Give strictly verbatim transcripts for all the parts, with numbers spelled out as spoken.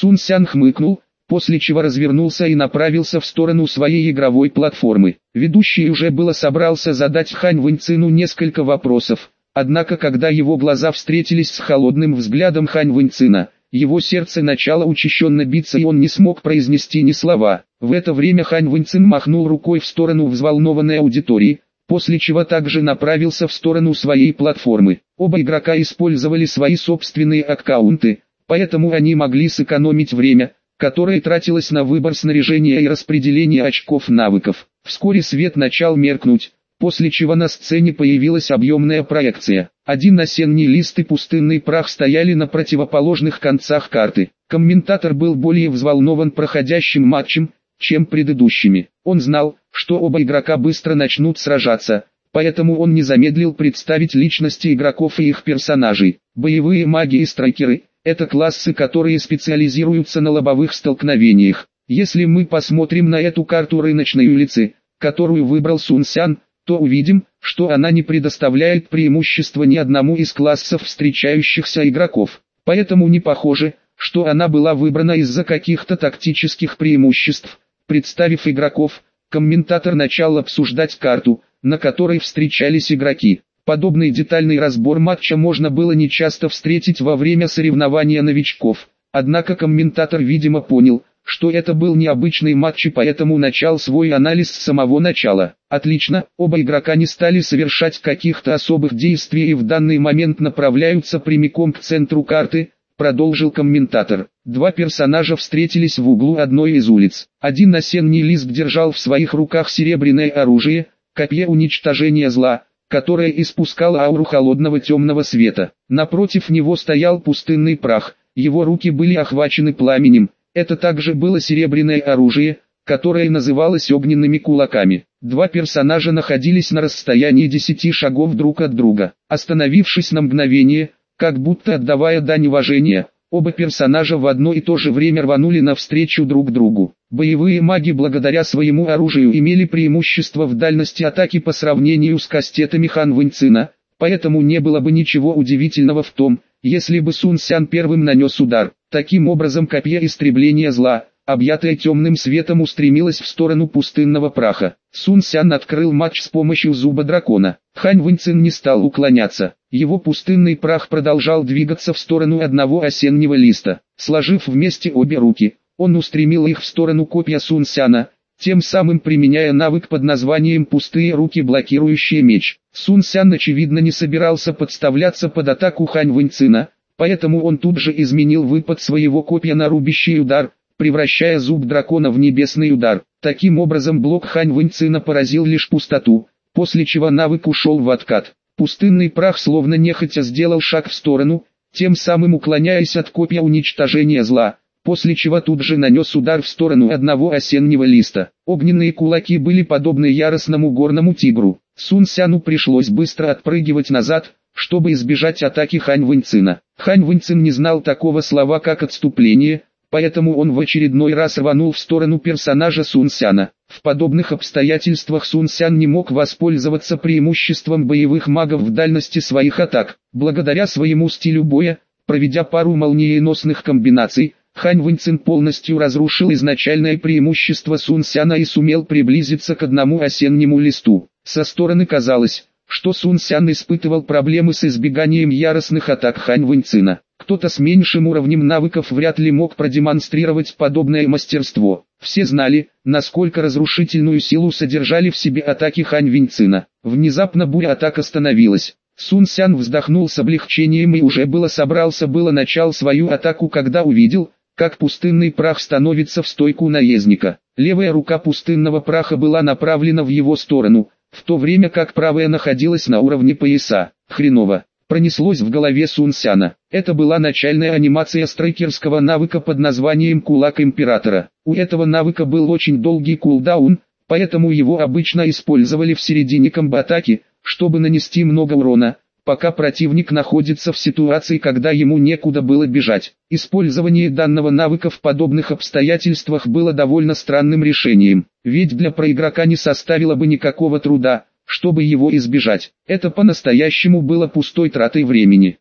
Сун Сян хмыкнул, после чего развернулся и направился в сторону своей игровой платформы. Ведущий уже было собрался задать Хань Вэньцину несколько вопросов, однако когда его глаза встретились с холодным взглядом Хань Вэньцина, его сердце начало учащенно биться и он не смог произнести ни слова. В это время Хань Вэньцин махнул рукой в сторону взволнованной аудитории, после чего также направился в сторону своей платформы. Оба игрока использовали свои собственные аккаунты, поэтому они могли сэкономить время, которое тратилось на выбор снаряжения и распределение очков навыков. Вскоре свет начал меркнуть, после чего на сцене появилась объемная проекция. Один осенний лист и пустынный прах стояли на противоположных концах карты. Комментатор был более взволнован проходящим матчем, чем предыдущими. Он знал, что оба игрока быстро начнут сражаться, поэтому он не замедлил представить личности игроков и их персонажей. Боевые маги и страйкеры – это классы, которые специализируются на лобовых столкновениях. Если мы посмотрим на эту карту рыночной улицы, которую выбрал Сун Сян, то увидим, что она не предоставляет преимущества ни одному из классов встречающихся игроков. Поэтому не похоже, что она была выбрана из-за каких-то тактических преимуществ. Представив игроков, комментатор начал обсуждать карту, на которой встречались игроки. Подобный детальный разбор матча можно было нечасто встретить во время соревнования новичков, однако комментатор видимо понял, что это был необычный матч и поэтому начал свой анализ с самого начала. Отлично, оба игрока не стали совершать каких-то особых действий и в данный момент направляются прямиком к центру карты, продолжил комментатор. Два персонажа встретились в углу одной из улиц. Один осенний лист держал в своих руках серебряное оружие, копье уничтожения зла, которое испускало ауру холодного темного света. Напротив него стоял пустынный прах, его руки были охвачены пламенем. Это также было серебряное оружие, которое называлось огненными кулаками. Два персонажа находились на расстоянии десяти шагов друг от друга. Остановившись на мгновение, как будто отдавая дань уважения, оба персонажа в одно и то же время рванули навстречу друг другу. Боевые маги благодаря своему оружию имели преимущество в дальности атаки по сравнению с кастетами Хан Вэньцина, поэтому не было бы ничего удивительного в том, если бы Сун Сян первым нанес удар. Таким образом копье истребления зла, объятое темным светом, устремилось в сторону пустынного праха. Сун Сян открыл матч с помощью зуба дракона. Хань Вэньцин не стал уклоняться. Его пустынный прах продолжал двигаться в сторону одного осеннего листа. Сложив вместе обе руки, он устремил их в сторону копья Сун Сяна, тем самым применяя навык под названием «Пустые руки, блокирующие меч». Сун Сян очевидно не собирался подставляться под атаку Хань Вэньцина, поэтому он тут же изменил выпад своего копья на рубящий удар, превращая зуб дракона в небесный удар. Таким образом блок Хань Вэньцина поразил лишь пустоту, после чего навык ушел в откат. Пустынный прах словно нехотя сделал шаг в сторону, тем самым уклоняясь от копья уничтожения зла, после чего тут же нанес удар в сторону одного осеннего листа. Огненные кулаки были подобны яростному горному тигру. Сун Сяну пришлось быстро отпрыгивать назад, чтобы избежать атаки Хань Вэньцина. Хань Вэньцин не знал такого слова как отступление, поэтому он в очередной раз рванул в сторону персонажа Сун Сяна. В подобных обстоятельствах Сун Сян не мог воспользоваться преимуществом боевых магов в дальности своих атак. Благодаря своему стилю боя, проведя пару молниеносных комбинаций, Хань Вэньцин полностью разрушил изначальное преимущество Сун Сяна и сумел приблизиться к одному осеннему листу. Со стороны казалось, что Сун Сян испытывал проблемы с избеганием яростных атак Хань Вэньцина. Кто-то с меньшим уровнем навыков вряд ли мог продемонстрировать подобное мастерство. Все знали, насколько разрушительную силу содержали в себе атаки Хань Вэньцина. Внезапно буря атак остановилась. Сун Сян вздохнул с облегчением и уже было собрался было начал свою атаку, когда увидел, как пустынный прах становится в стойку наездника. Левая рука пустынного праха была направлена в его сторону, в то время как правая находилась на уровне пояса. Хреново. Пронеслось в голове Сун Сяна. Это была начальная анимация страйкерского навыка под названием «Кулак Императора». У этого навыка был очень долгий кулдаун, поэтому его обычно использовали в середине комбо-атаки, чтобы нанести много урона, пока противник находится в ситуации, когда ему некуда было бежать. Использование данного навыка в подобных обстоятельствах было довольно странным решением, ведь для проигрока не составило бы никакого труда, чтобы его избежать. Это по-настоящему было пустой тратой времени.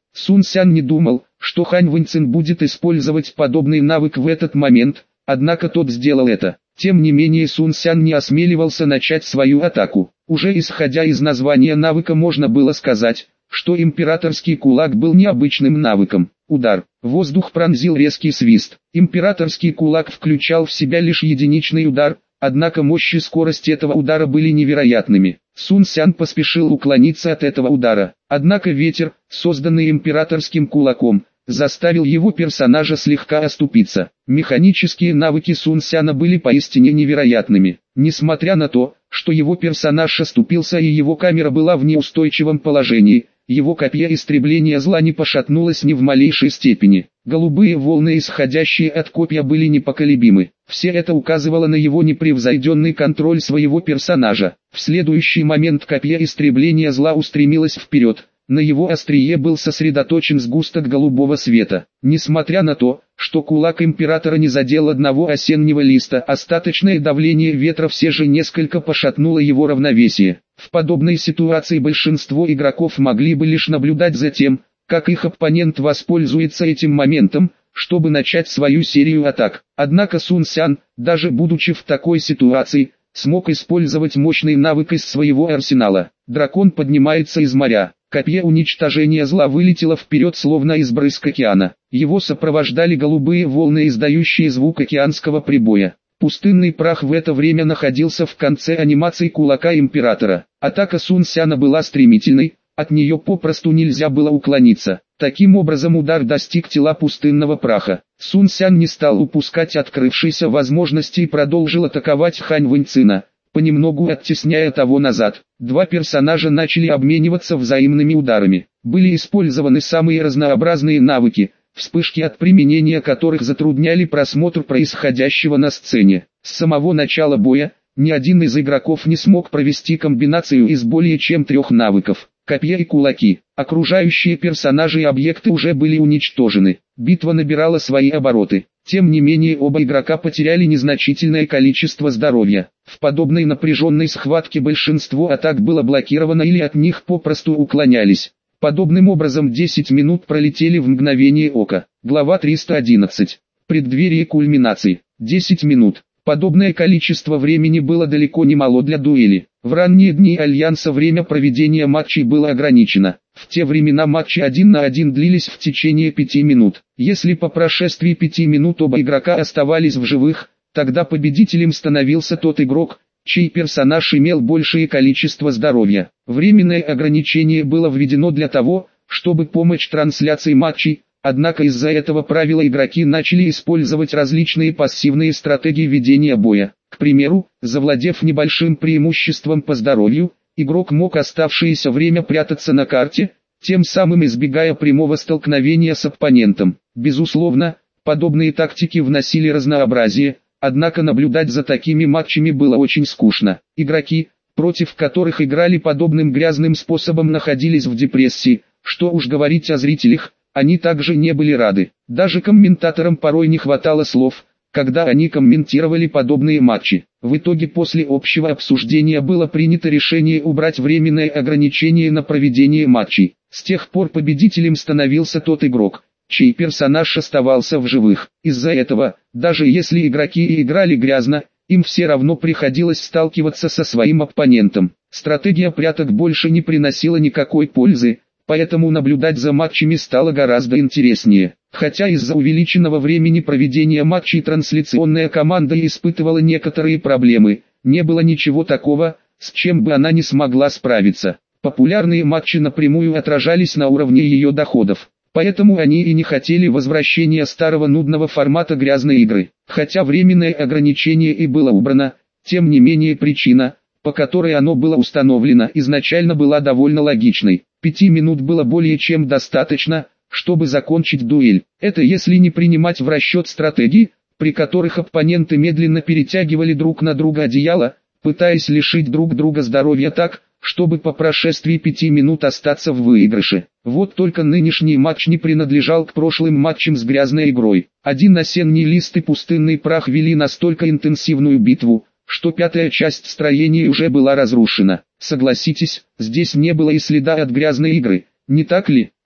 Сун Сян не думал, что Хань Вэньцин будет использовать подобный навык в этот момент, однако тот сделал это. Тем не менее Сун Сян не осмеливался начать свою атаку. Уже исходя из названия навыка можно было сказать, что императорский кулак был необычным навыком. Удар. Воздух пронзил резкий свист. Императорский кулак включал в себя лишь единичный удар, однако мощь и скорость этого удара были невероятными. Сун Сян поспешил уклониться от этого удара. Однако ветер, созданный императорским кулаком, заставил его персонажа слегка оступиться. Механические навыки Сун Сяна были поистине невероятными. Несмотря на то, что его персонаж оступился и его камера была в неустойчивом положении, его копье истребления зла не пошатнулось ни в малейшей степени. Голубые волны, исходящие от копья, были непоколебимы. Все это указывало на его непревзойденный контроль своего персонажа. В следующий момент копье истребления зла устремилось вперед. На его острие был сосредоточен сгусток голубого света. Несмотря на то, что кулак императора не задел одного осеннего листа, остаточное давление ветра все же несколько пошатнуло его равновесие. В подобной ситуации большинство игроков могли бы лишь наблюдать за тем, как их оппонент воспользуется этим моментом, чтобы начать свою серию атак. Однако Сун Сян, даже будучи в такой ситуации, смог использовать мощный навык из своего арсенала. Дракон поднимается из моря. Копье уничтожения зла вылетело вперед, словно из брызг океана. Его сопровождали голубые волны, издающие звук океанского прибоя. Пустынный прах в это время находился в конце анимации кулака императора. Атака Сун Сяна была стремительной, от нее попросту нельзя было уклониться. Таким образом удар достиг тела пустынного праха. Сун Сян не стал упускать открывшейся возможности и продолжил атаковать Хань Вэньцина, понемногу оттесняя того назад. Два персонажа начали обмениваться взаимными ударами. Были использованы самые разнообразные навыки, вспышки от применения которых затрудняли просмотр происходящего на сцене. С самого начала боя, ни один из игроков не смог провести комбинацию из более чем трех навыков. Копья и кулаки. Окружающие персонажи и объекты уже были уничтожены. Битва набирала свои обороты. Тем не менее оба игрока потеряли незначительное количество здоровья. В подобной напряженной схватке большинство атак было блокировано или от них попросту уклонялись. Подобным образом десять минут пролетели в мгновение ока. Глава триста одиннадцать. Преддверие кульминации. десять минут. Подобное количество времени было далеко не мало для дуэли. В ранние дни Альянса время проведения матчей было ограничено. В те времена матчи один на один длились в течение пяти минут. Если по прошествии пяти минут оба игрока оставались в живых, тогда победителем становился тот игрок, чей персонаж имел большее количество здоровья. Временное ограничение было введено для того, чтобы помочь трансляции матчей, однако из-за этого правила игроки начали использовать различные пассивные стратегии ведения боя. К примеру, завладев небольшим преимуществом по здоровью, игрок мог оставшееся время прятаться на карте, тем самым избегая прямого столкновения с оппонентом. Безусловно, подобные тактики вносили разнообразие, однако наблюдать за такими матчами было очень скучно. Игроки, против которых играли подобным грязным способом, находились в депрессии, что уж говорить о зрителях, они также не были рады. Даже комментаторам порой не хватало слов, когда они комментировали подобные матчи. В итоге после общего обсуждения было принято решение убрать временное ограничение на проведение матчей. С тех пор победителем становился тот игрок, чей персонаж оставался в живых. Из-за этого, даже если игроки и играли грязно, им все равно приходилось сталкиваться со своим оппонентом. Стратегия пряток больше не приносила никакой пользы, поэтому наблюдать за матчами стало гораздо интереснее. Хотя из-за увеличенного времени проведения матчей трансляционная команда испытывала некоторые проблемы, не было ничего такого, с чем бы она не смогла справиться. Популярные матчи напрямую отражались на уровне ее доходов. Поэтому они и не хотели возвращения старого нудного формата грязной игры. Хотя временное ограничение и было убрано, тем не менее причина, по которой оно было установлено, изначально была довольно логичной. Пяти минут было более чем достаточно, чтобы закончить дуэль. Это если не принимать в расчет стратегии, при которых оппоненты медленно перетягивали друг на друга одеяло, пытаясь лишить друг друга здоровья так, чтобы по прошествии пяти минут остаться в выигрыше. Вот только нынешний матч не принадлежал к прошлым матчам с грязной игрой. Один осенний лист и пустынный прах вели настолько интенсивную битву, что пятая часть строения уже была разрушена. Согласитесь, здесь не было и следа от грязной игры, не так ли?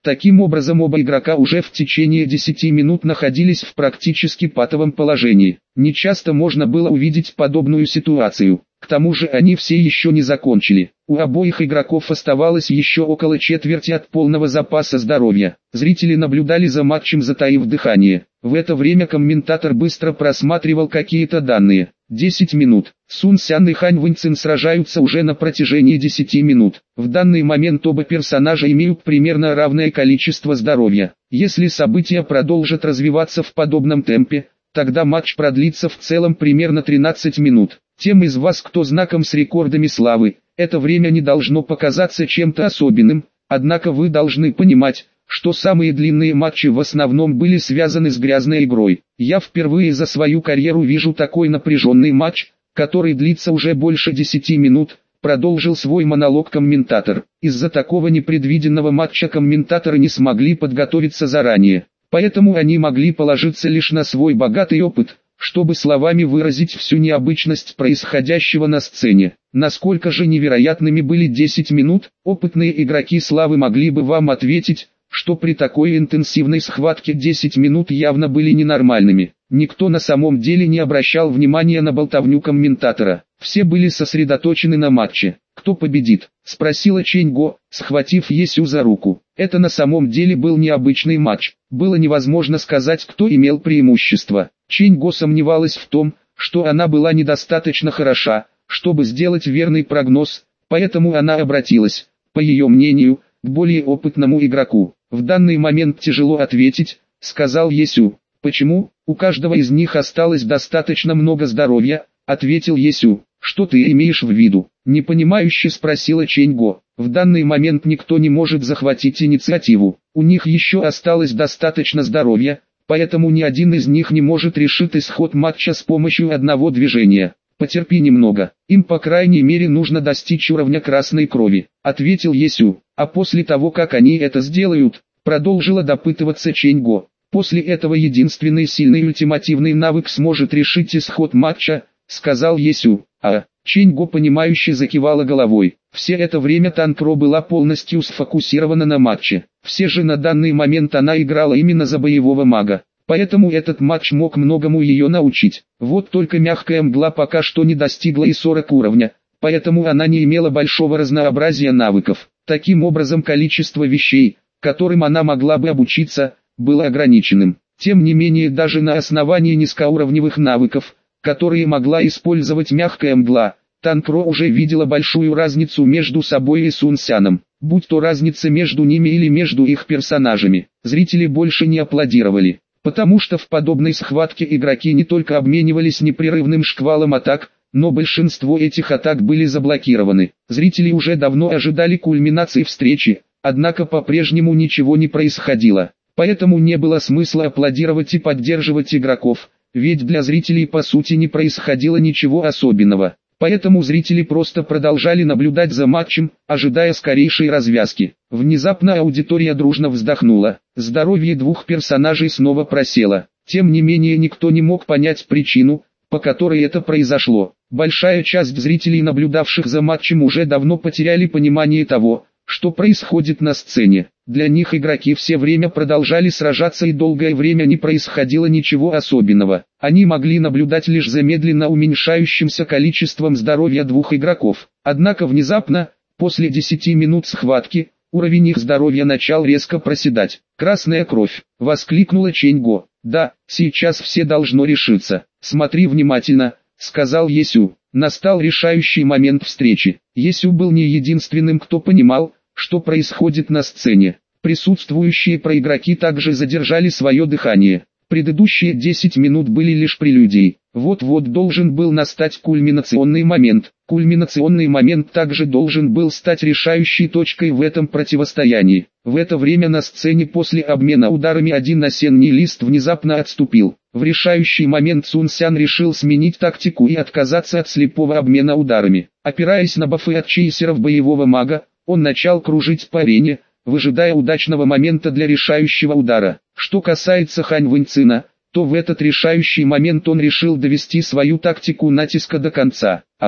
Таким образом оба игрока уже в течение десяти минут находились в практически патовом положении. Нечасто можно было увидеть подобную ситуацию. К тому же они все еще не закончили. У обоих игроков оставалось еще около четверти от полного запаса здоровья. Зрители наблюдали за матчем, затаив дыхание. В это время комментатор быстро просматривал какие-то данные. десять минут. Сун Сян и Хань Вэньцин сражаются уже на протяжении десяти минут. В данный момент оба персонажа имеют примерно равное количество здоровья. Если события продолжат развиваться в подобном темпе, тогда матч продлится в целом примерно тринадцать минут. Тем из вас, кто знаком с рекордами славы, это время не должно показаться чем-то особенным, однако вы должны понимать, что самые длинные матчи в основном были связаны с грязной игрой. Я впервые за свою карьеру вижу такой напряженный матч, который длится уже больше десяти минут, продолжил свой монолог комментатор. Из-за такого непредвиденного матча комментаторы не смогли подготовиться заранее, поэтому они могли положиться лишь на свой богатый опыт, чтобы словами выразить всю необычность происходящего на сцене. Насколько же невероятными были десять минут, опытные игроки славы могли бы вам ответить, что при такой интенсивной схватке десять минут явно были ненормальными. Никто на самом деле не обращал внимания на болтовню комментатора. Все были сосредоточены на матче. «Кто победит?» – спросила Чэнь Го, схватив Есю за руку. Это на самом деле был необычный матч. Было невозможно сказать, кто имел преимущество. Чэнь Го сомневалась в том, что она была недостаточно хороша, чтобы сделать верный прогноз, поэтому она обратилась, по ее мнению, к более опытному игроку. «В данный момент тяжело ответить», — сказал Есю. «Почему? У каждого из них осталось достаточно много здоровья», — ответил Есю. «Что ты имеешь в виду?» — непонимающе спросила Чэнь Го. «В данный момент никто не может захватить инициативу. У них еще осталось достаточно здоровья, поэтому ни один из них не может решить исход матча с помощью одного движения. Потерпи немного, им по крайней мере нужно достичь уровня красной крови», — ответил Есю. «А после того, как они это сделают», — продолжила допытываться Чэнь Го, «после этого единственный сильный ультимативный навык сможет решить исход матча», — сказал Есю. «А...» Чэнь Го понимающе закивала головой. Все это время Танкро была полностью сфокусирована на матче. Все же на данный момент она играла именно за боевого мага. Поэтому этот матч мог многому ее научить. Вот только мягкая мгла пока что не достигла и сорок уровня, поэтому она не имела большого разнообразия навыков. Таким образом, количество вещей, которым она могла бы обучиться, было ограниченным. Тем не менее, даже на основании низкоуровневых навыков, которые могла использовать мягкая мгла, Танкро уже видела большую разницу между собой и Сун Сяном. Будь то разница между ними или между их персонажами, зрители больше не аплодировали. Потому что в подобной схватке игроки не только обменивались непрерывным шквалом атак, но большинство этих атак были заблокированы. Зрители уже давно ожидали кульминации встречи, однако по-прежнему ничего не происходило. Поэтому не было смысла аплодировать и поддерживать игроков, ведь для зрителей по сути не происходило ничего особенного. Поэтому зрители просто продолжали наблюдать за матчем, ожидая скорейшей развязки. Внезапно аудитория дружно вздохнула. Здоровье двух персонажей снова просело. Тем не менее никто не мог понять причину, по которой это произошло. Большая часть зрителей, наблюдавших за матчем, уже давно потеряли понимание того, что происходит на сцене. Для них игроки все время продолжали сражаться и долгое время не происходило ничего особенного. Они могли наблюдать лишь за медленно уменьшающимся количеством здоровья двух игроков. Однако внезапно, после десяти минут схватки, уровень их здоровья начал резко проседать. «Красная кровь!» — воскликнула Чэнь Го. «Да, сейчас все должно решиться. Смотри внимательно», — сказал Есю. Настал решающий момент встречи. Есю был не единственным, кто понимал, что происходит на сцене. Присутствующие проигроки также задержали свое дыхание. Предыдущие десять минут были лишь прелюдией. Вот-вот должен был настать кульминационный момент. Кульминационный момент также должен был стать решающей точкой в этом противостоянии. В это время на сцене после обмена ударами один осенний лист внезапно отступил. В решающий момент Сун Сян решил сменить тактику и отказаться от слепого обмена ударами. Опираясь на бафы от чейсеров боевого мага, он начал кружить по арене, выжидая удачного момента для решающего удара. Что касается Хань Вэньцина, то в этот решающий момент он решил довести свою тактику натиска до конца. Ах!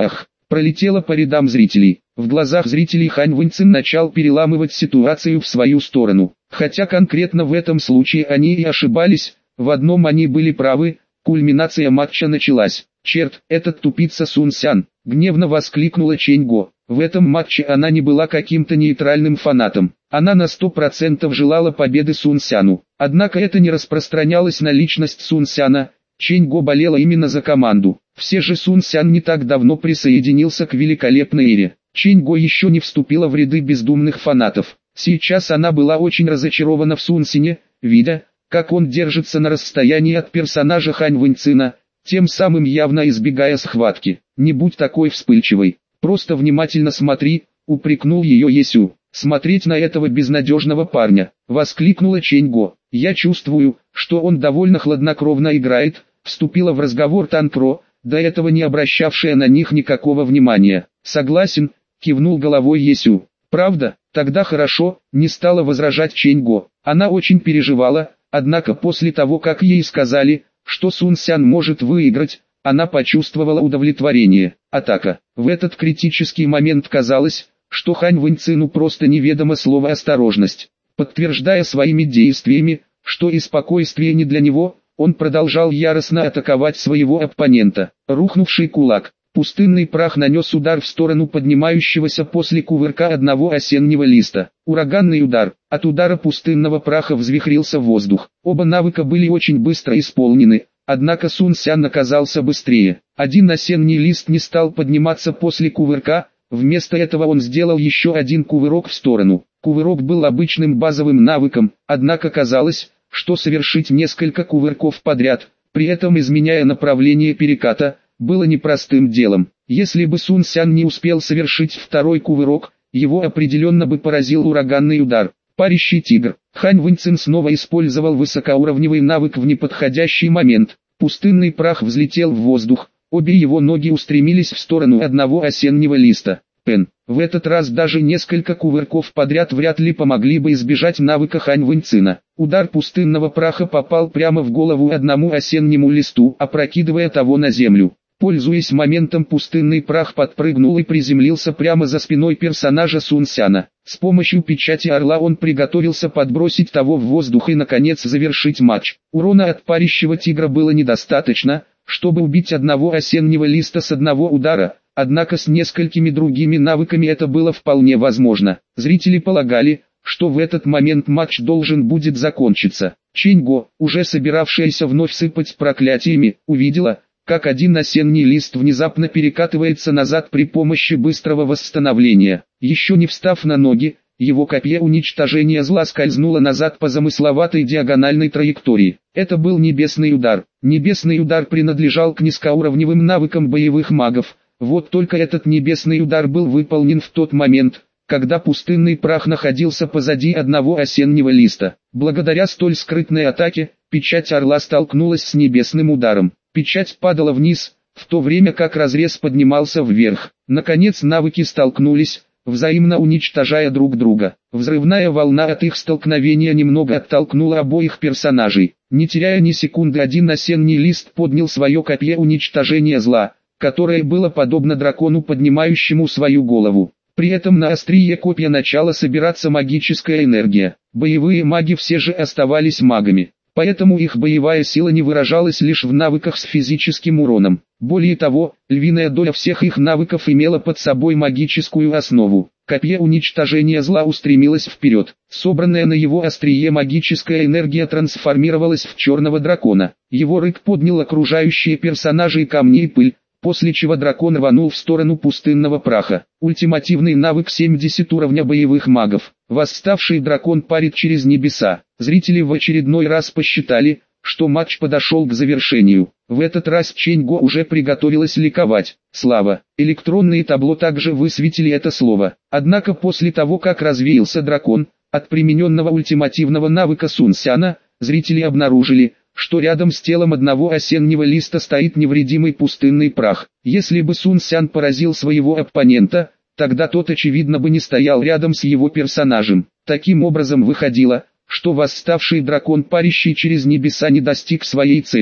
пролетела по рядам зрителей. В глазах зрителей Хань Вэньцин начал переламывать ситуацию в свою сторону. Хотя конкретно в этом случае они и ошибались, в одном они были правы, кульминация матча началась. «Черт, этот тупица Сун Сян!» — гневно воскликнула Чэнь Го. В этом матче она не была каким-то нейтральным фанатом. Она на сто процентов желала победы Сун Сяну. Однако это не распространялось на личность Сун Сяна. Чэнь Го болела именно за команду. Все же Сун Сян не так давно присоединился к великолепной эре. Чэнь Го еще не вступила в ряды бездумных фанатов. Сейчас она была очень разочарована в Сун Сяне, видя, как он держится на расстоянии от персонажа Хань Вэньцина, тем самым явно избегая схватки. «Не будь такой вспыльчивой, просто внимательно смотри», — упрекнул ее Есю. «Смотреть на этого безнадежного парня», — воскликнула Чэнь Го. «Я чувствую, что он довольно хладнокровно играет», — вступила в разговор Тан Про, до этого не обращавшая на них никакого внимания. «Согласен», — кивнул головой Есю. «Правда? Тогда хорошо», — не стала возражать Чэнь Го. Она очень переживала, однако после того, как ей сказали, что Сун Сян может выиграть, она почувствовала удовлетворение. Атака. В этот критический момент казалось, что Хань Вэньцину просто неведомо слово «осторожность». Подтверждая своими действиями, что и спокойствие не для него, он продолжал яростно атаковать своего оппонента. Рухнувший кулак. Пустынный прах нанес удар в сторону поднимающегося после кувырка одного осеннего листа. Ураганный удар. От удара пустынного праха взвихрился воздух. Оба навыка были очень быстро исполнены, однако Сун Сян оказался быстрее. Один осенний лист не стал подниматься после кувырка, вместо этого он сделал еще один кувырок в сторону. Кувырок был обычным базовым навыком, однако казалось, что совершить несколько кувырков подряд, при этом изменяя направление переката, было непростым делом. Если бы Сун Сян не успел совершить второй кувырок, его определенно бы поразил ураганный удар. Парящий тигр. Хань Вэньцин снова использовал высокоуровневый навык в неподходящий момент. Пустынный прах взлетел в воздух, обе его ноги устремились в сторону одного осеннего листа. Пен. В этот раз даже несколько кувырков подряд вряд ли помогли бы избежать навыка Хань Вэньцина. Удар пустынного праха попал прямо в голову одному осеннему листу, опрокидывая того на землю. Пользуясь моментом, пустынный прах подпрыгнул и приземлился прямо за спиной персонажа Сун Сяна. С помощью печати орла он приготовился подбросить того в воздух и наконец завершить матч. Урона от парящего тигра было недостаточно, чтобы убить одного осеннего листа с одного удара, однако с несколькими другими навыками это было вполне возможно. Зрители полагали, что в этот момент матч должен будет закончиться. Чэнь Го, уже собиравшаяся вновь сыпать проклятиями, увидела, как один осенний лист внезапно перекатывается назад при помощи быстрого восстановления. Еще не встав на ноги, его копье уничтожения зла скользнуло назад по замысловатой диагональной траектории. Это был небесный удар. Небесный удар принадлежал к низкоуровневым навыкам боевых магов. Вот только этот небесный удар был выполнен в тот момент, когда пустынный прах находился позади одного осеннего листа. Благодаря столь скрытной атаке, печать орла столкнулась с небесным ударом. Печать падала вниз, в то время как разрез поднимался вверх. Наконец навыки столкнулись, взаимно уничтожая друг друга. Взрывная волна от их столкновения немного оттолкнула обоих персонажей. Не теряя ни секунды, один осенний лист поднял свое копье уничтожения зла, которое было подобно дракону, поднимающему свою голову. При этом на острие копья начала собираться магическая энергия. Боевые маги все же оставались магами, поэтому их боевая сила не выражалась лишь в навыках с физическим уроном. Более того, львиная доля всех их навыков имела под собой магическую основу. Копье уничтожения зла устремилось вперед. Собранная на его острие магическая энергия трансформировалась в черного дракона. Его рык поднял окружающие персонажи и камни и пыль, после чего дракон рванул в сторону пустынного праха. Ультимативный навык семьдесят уровня боевых магов. Восставший дракон парит через небеса. Зрители в очередной раз посчитали, что матч подошел к завершению. В этот раз Чэнь Го уже приготовилась ликовать. Слава. Электронные табло также высветили это слово. Однако после того, как развеялся дракон, от примененного ультимативного навыка Сун Сяна, зрители обнаружили, что рядом с телом одного осеннего листа стоит невредимый пустынный прах. Если бы Сун Сян поразил своего оппонента, тогда тот очевидно бы не стоял рядом с его персонажем. Таким образом выходило, что восставший дракон, парящий через небеса, не достиг своей цели.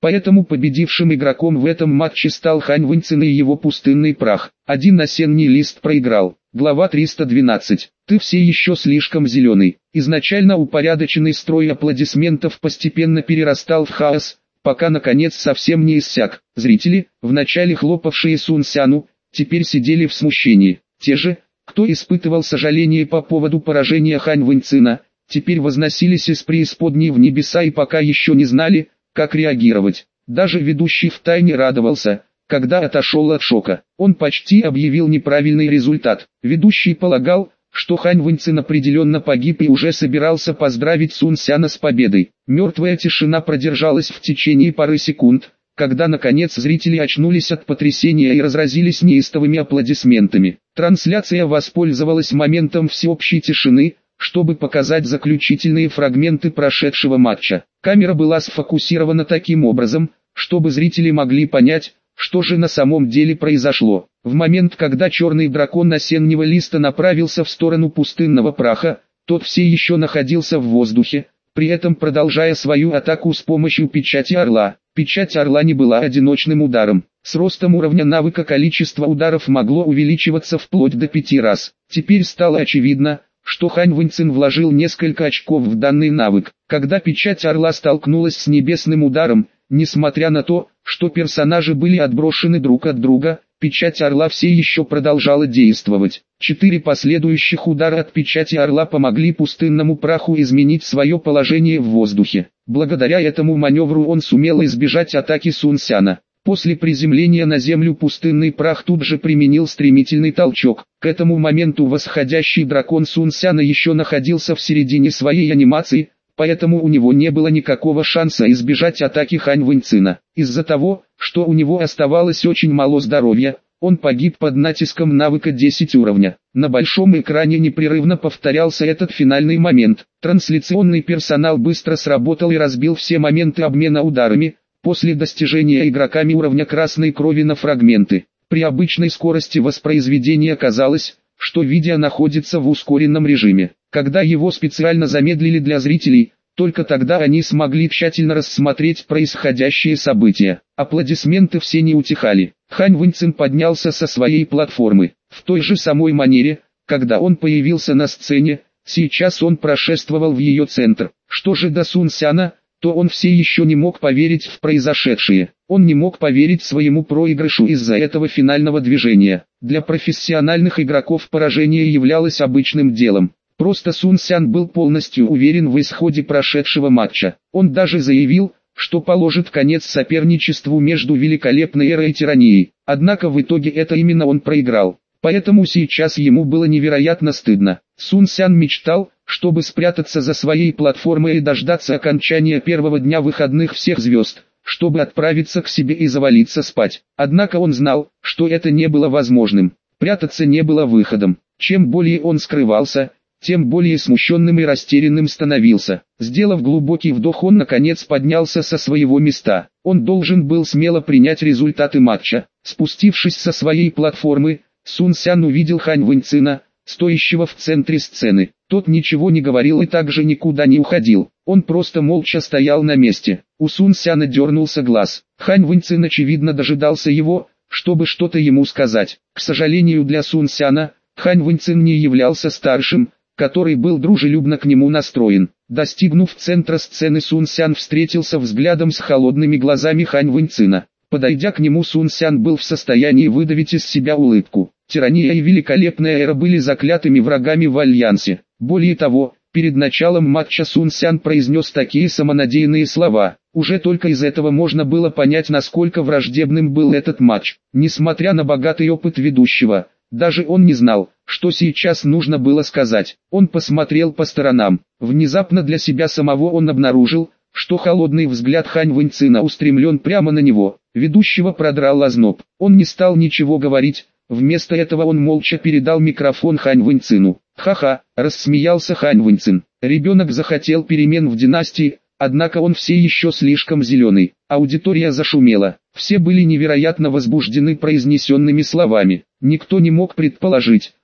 Поэтому победившим игроком в этом матче стал Хань Вэньцин и его пустынный прах. Один осенний лист проиграл. Глава триста двенадцать. Ты все еще слишком зеленый. Изначально упорядоченный строй аплодисментов постепенно перерастал в хаос, пока наконец совсем не иссяк. Зрители, вначале хлопавшие Сун Сяну, теперь сидели в смущении. Те же, кто испытывал сожаление по поводу поражения Хань Вэньцина, теперь возносились из преисподней в небеса и пока еще не знали, как реагировать. Даже ведущий втайне радовался, когда отошел от шока. Он почти объявил неправильный результат. Ведущий полагал, что Хань Вэньцин определенно погиб и уже собирался поздравить Сун Сяна с победой. Мертвая тишина продержалась в течение пары секунд, когда наконец зрители очнулись от потрясения и разразились неистовыми аплодисментами. Трансляция воспользовалась моментом всеобщей тишины, чтобы показать заключительные фрагменты прошедшего матча. Камера была сфокусирована таким образом, чтобы зрители могли понять, что же на самом деле произошло. В момент, когда черный дракон осеннего листа направился в сторону пустынного праха, тот все еще находился в воздухе, при этом продолжая свою атаку с помощью печати орла. Печать орла не была одиночным ударом. С ростом уровня навыка количество ударов могло увеличиваться вплоть до пяти раз. Теперь стало очевидно, что Хань Вэньцин вложил несколько очков в данный навык. Когда печать орла столкнулась с небесным ударом, несмотря на то, что персонажи были отброшены друг от друга, печать орла все еще продолжала действовать. Четыре последующих удара от печати орла помогли пустынному праху изменить свое положение в воздухе. Благодаря этому маневру он сумел избежать атаки Сун Сяна. После приземления на землю пустынный прах тут же применил стремительный толчок. К этому моменту восходящий дракон Сун Сяна еще находился в середине своей анимации, поэтому у него не было никакого шанса избежать атаки Хань Вэньцина. Из-за того, что у него оставалось очень мало здоровья, он погиб под натиском навыка десять уровня. На большом экране непрерывно повторялся этот финальный момент. Трансляционный персонал быстро сработал и разбил все моменты обмена ударами, после достижения игроками уровня красной крови на фрагменты. При обычной скорости воспроизведения казалось, что видео находится в ускоренном режиме. Когда его специально замедлили для зрителей, только тогда они смогли тщательно рассмотреть происходящие события. Аплодисменты все не утихали. Хань Вэньцин поднялся со своей платформы. В той же самой манере, когда он появился на сцене, сейчас он прошествовал в ее центр. Что же до Сун Сяна, то он все еще не мог поверить в произошедшее. Он не мог поверить своему проигрышу из-за этого финального движения. Для профессиональных игроков поражение являлось обычным делом. Просто Сун Сян был полностью уверен в исходе прошедшего матча. Он даже заявил, что положит конец соперничеству между великолепной эрой и тиранией. Однако в итоге это именно он проиграл. Поэтому сейчас ему было невероятно стыдно. Сун Сян мечтал, чтобы спрятаться за своей платформой и дождаться окончания первого дня выходных всех звезд, чтобы отправиться к себе и завалиться спать. Однако он знал, что это не было возможным. Прятаться не было выходом. Чем более он скрывался, тем более смущенным и растерянным становился. Сделав глубокий вдох, он наконец поднялся со своего места. Он должен был смело принять результаты матча. Спустившись со своей платформы, Сун Сян увидел Хань Вэньцина, стоящего в центре сцены. Тот ничего не говорил и также никуда не уходил. Он просто молча стоял на месте. У Сун Сяна дернулся глаз. Хань Вэньцин очевидно дожидался его, чтобы что-то ему сказать. К сожалению для Сун Сяна, Хань Вэньцин не являлся старшим, который был дружелюбно к нему настроен. Достигнув центра сцены, Сун Сян встретился взглядом с холодными глазами Хань Вэньцина. Подойдя к нему, Сун Сян был в состоянии выдавить из себя улыбку. Тирания и великолепная эра были заклятыми врагами в Альянсе. Более того, перед началом матча Сун Сян произнес такие самонадеянные слова. Уже только из этого можно было понять, насколько враждебным был этот матч. Несмотря на богатый опыт ведущего, даже он не знал, что сейчас нужно было сказать. Он посмотрел по сторонам. Внезапно для себя самого он обнаружил, что холодный взгляд Хань Вэньцина устремлен прямо на него. Ведущего продрал озноб. Он не стал ничего говорить, вместо этого он молча передал микрофон Хань Вэньцину. «Ха-ха», — рассмеялся Хань Вэньцин. Ребенок захотел перемен в династии, однако он все еще слишком зеленый. Аудитория зашумела. Все были невероятно возбуждены произнесенными словами. Никто не мог предположить,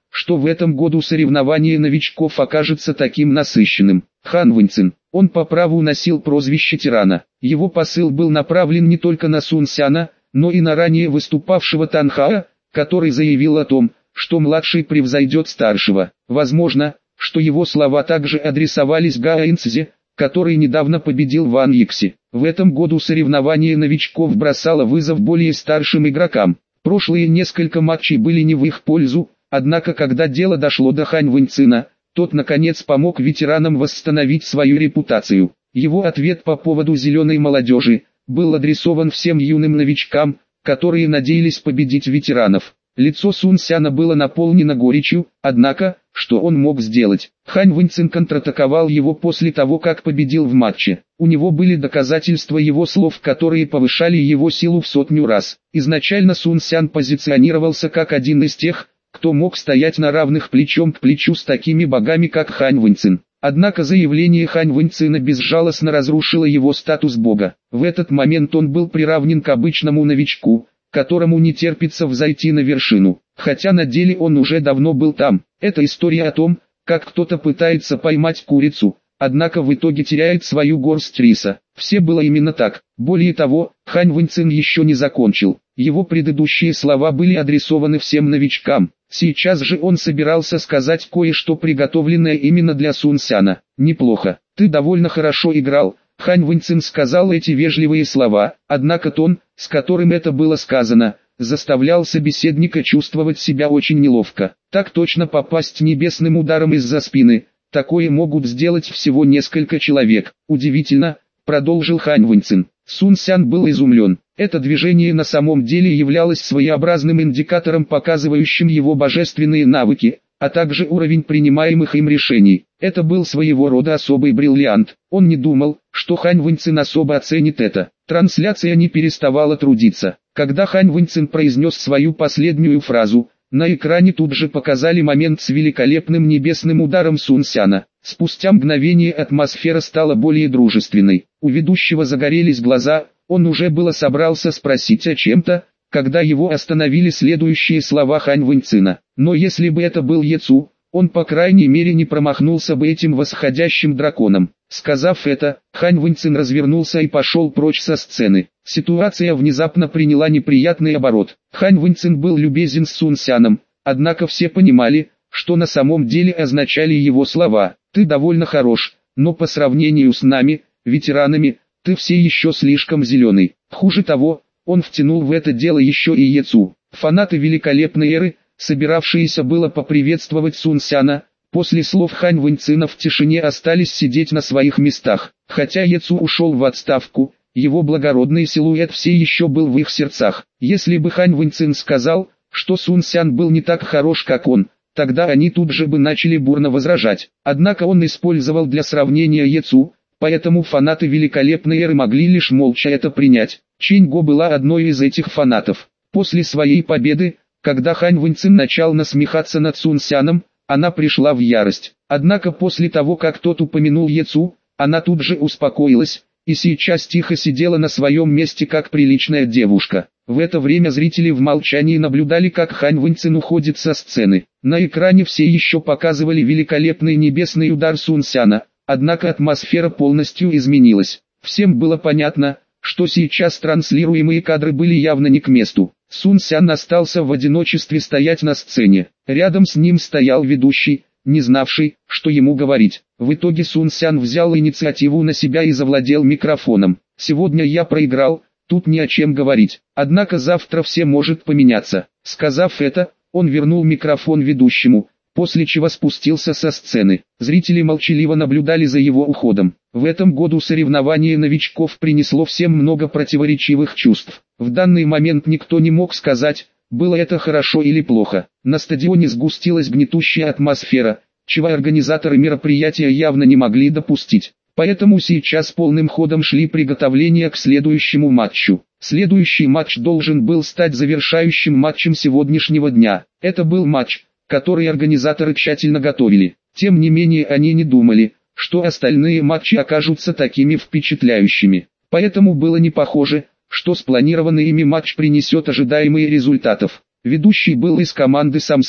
что в этом году соревнование новичков окажется таким насыщенным. Хан Вэньцин, он по праву носил прозвище тирана. Его посыл был направлен не только на Сун Сяна, но и на ранее выступавшего Тан Хаа, который заявил о том, что младший превзойдет старшего. Возможно, что его слова также адресовались Гао Инцзе, который недавно победил Ван Йикси. В этом году соревнование новичков бросало вызов более старшим игрокам. Прошлые несколько матчей были не в их пользу, однако когда дело дошло до Хань Вэньцина, тот наконец помог ветеранам восстановить свою репутацию. Его ответ по поводу зеленой молодежи был адресован всем юным новичкам, которые надеялись победить ветеранов. Лицо Сун Сяна было наполнено горечью, однако, что он мог сделать? Хань Вэньцин контратаковал его после того, как победил в матче. У него были доказательства его слов, которые повышали его силу в сотню раз. Изначально Сун Сян позиционировался как один из тех, кто мог стоять на равных плечом к плечу с такими богами, как Хань Вэньцин. Однако заявление Хань Вэньцина безжалостно разрушило его статус бога. В этот момент он был приравнен к обычному новичку, которому не терпится взойти на вершину, хотя на деле он уже давно был там. Это история о том, как кто-то пытается поймать курицу, однако в итоге теряет свою горсть риса. Все было именно так. Более того, Хань Вэньцин еще не закончил. Его предыдущие слова были адресованы всем новичкам. Сейчас же он собирался сказать кое-что, приготовленное именно для Сун Сяна. «Неплохо, ты довольно хорошо играл». Хань Вэньцин сказал эти вежливые слова, однако тон, с которым это было сказано, заставлял собеседника чувствовать себя очень неловко. Так точно попасть небесным ударом из-за спины, такое могут сделать всего несколько человек. Удивительно, продолжил Хань Вэньцин. Сун Сян был изумлен. Это движение на самом деле являлось своеобразным индикатором, показывающим его божественные навыки, а также уровень принимаемых им решений. Это был своего рода особый бриллиант. Он не думал, что Хань Вэньцин особо оценит это. Трансляция не переставала трудиться. Когда Хань Вэньцин произнес свою последнюю фразу, на экране тут же показали момент с великолепным небесным ударом Сун Сяна. Спустя мгновение атмосфера стала более дружественной. У ведущего загорелись глаза, он уже было собрался спросить о чем-то, когда его остановили следующие слова Хань Вэньцина. Но если бы это был Ецу, он по крайней мере не промахнулся бы этим восходящим драконом. Сказав это, Хань Вэньцин развернулся и пошел прочь со сцены. Ситуация внезапно приняла неприятный оборот. Хань Вэньцин был любезен с Сун Сяном, однако все понимали, что на самом деле означали его слова. «Ты довольно хорош, но по сравнению с нами, ветеранами, ты все еще слишком зеленый». Хуже того, он втянул в это дело еще и Ецу. Фанаты великолепной эры, собиравшиеся было поприветствовать Сун Сяна, после слов Хань Вэньцина в тишине остались сидеть на своих местах. Хотя Ецу ушел в отставку, его благородный силуэт все еще был в их сердцах. Если бы Хань Вэньцин сказал, что Сун Сян был не так хорош, как он, тогда они тут же бы начали бурно возражать. Однако он использовал для сравнения Ецу, поэтому фанаты великолепной эры могли лишь молча это принять. Чэнь Го была одной из этих фанатов. После своей победы, когда Хань Вэньцин начал насмехаться над Сун Сяном, она пришла в ярость. Однако после того, как тот упомянул Ецу, она тут же успокоилась, и сейчас тихо сидела на своем месте как приличная девушка. В это время зрители в молчании наблюдали, как Хань Вэньцин уходит со сцены. На экране все еще показывали великолепный небесный удар Сун Сяна, однако атмосфера полностью изменилась. Всем было понятно, что сейчас транслируемые кадры были явно не к месту. Сун Сян остался в одиночестве стоять на сцене. Рядом с ним стоял ведущий, не знавший, что ему говорить. В итоге Сун Сян взял инициативу на себя и завладел микрофоном. «Сегодня я проиграл, тут не о чем говорить. Однако завтра все может поменяться». Сказав это, он вернул микрофон ведущему, после чего спустился со сцены. Зрители молчаливо наблюдали за его уходом. В этом году соревнование новичков принесло всем много противоречивых чувств. В данный момент никто не мог сказать, было это хорошо или плохо. На стадионе сгустилась гнетущая атмосфера, чего организаторы мероприятия явно не могли допустить. Поэтому сейчас полным ходом шли приготовления к следующему матчу. Следующий матч должен был стать завершающим матчем сегодняшнего дня. Это был матч, который организаторы тщательно готовили. Тем не менее они не думали, что остальные матчи окажутся такими впечатляющими. Поэтому было не похоже, что спланированный ими матч принесет ожидаемые результатов. Ведущий был из команды Самсары.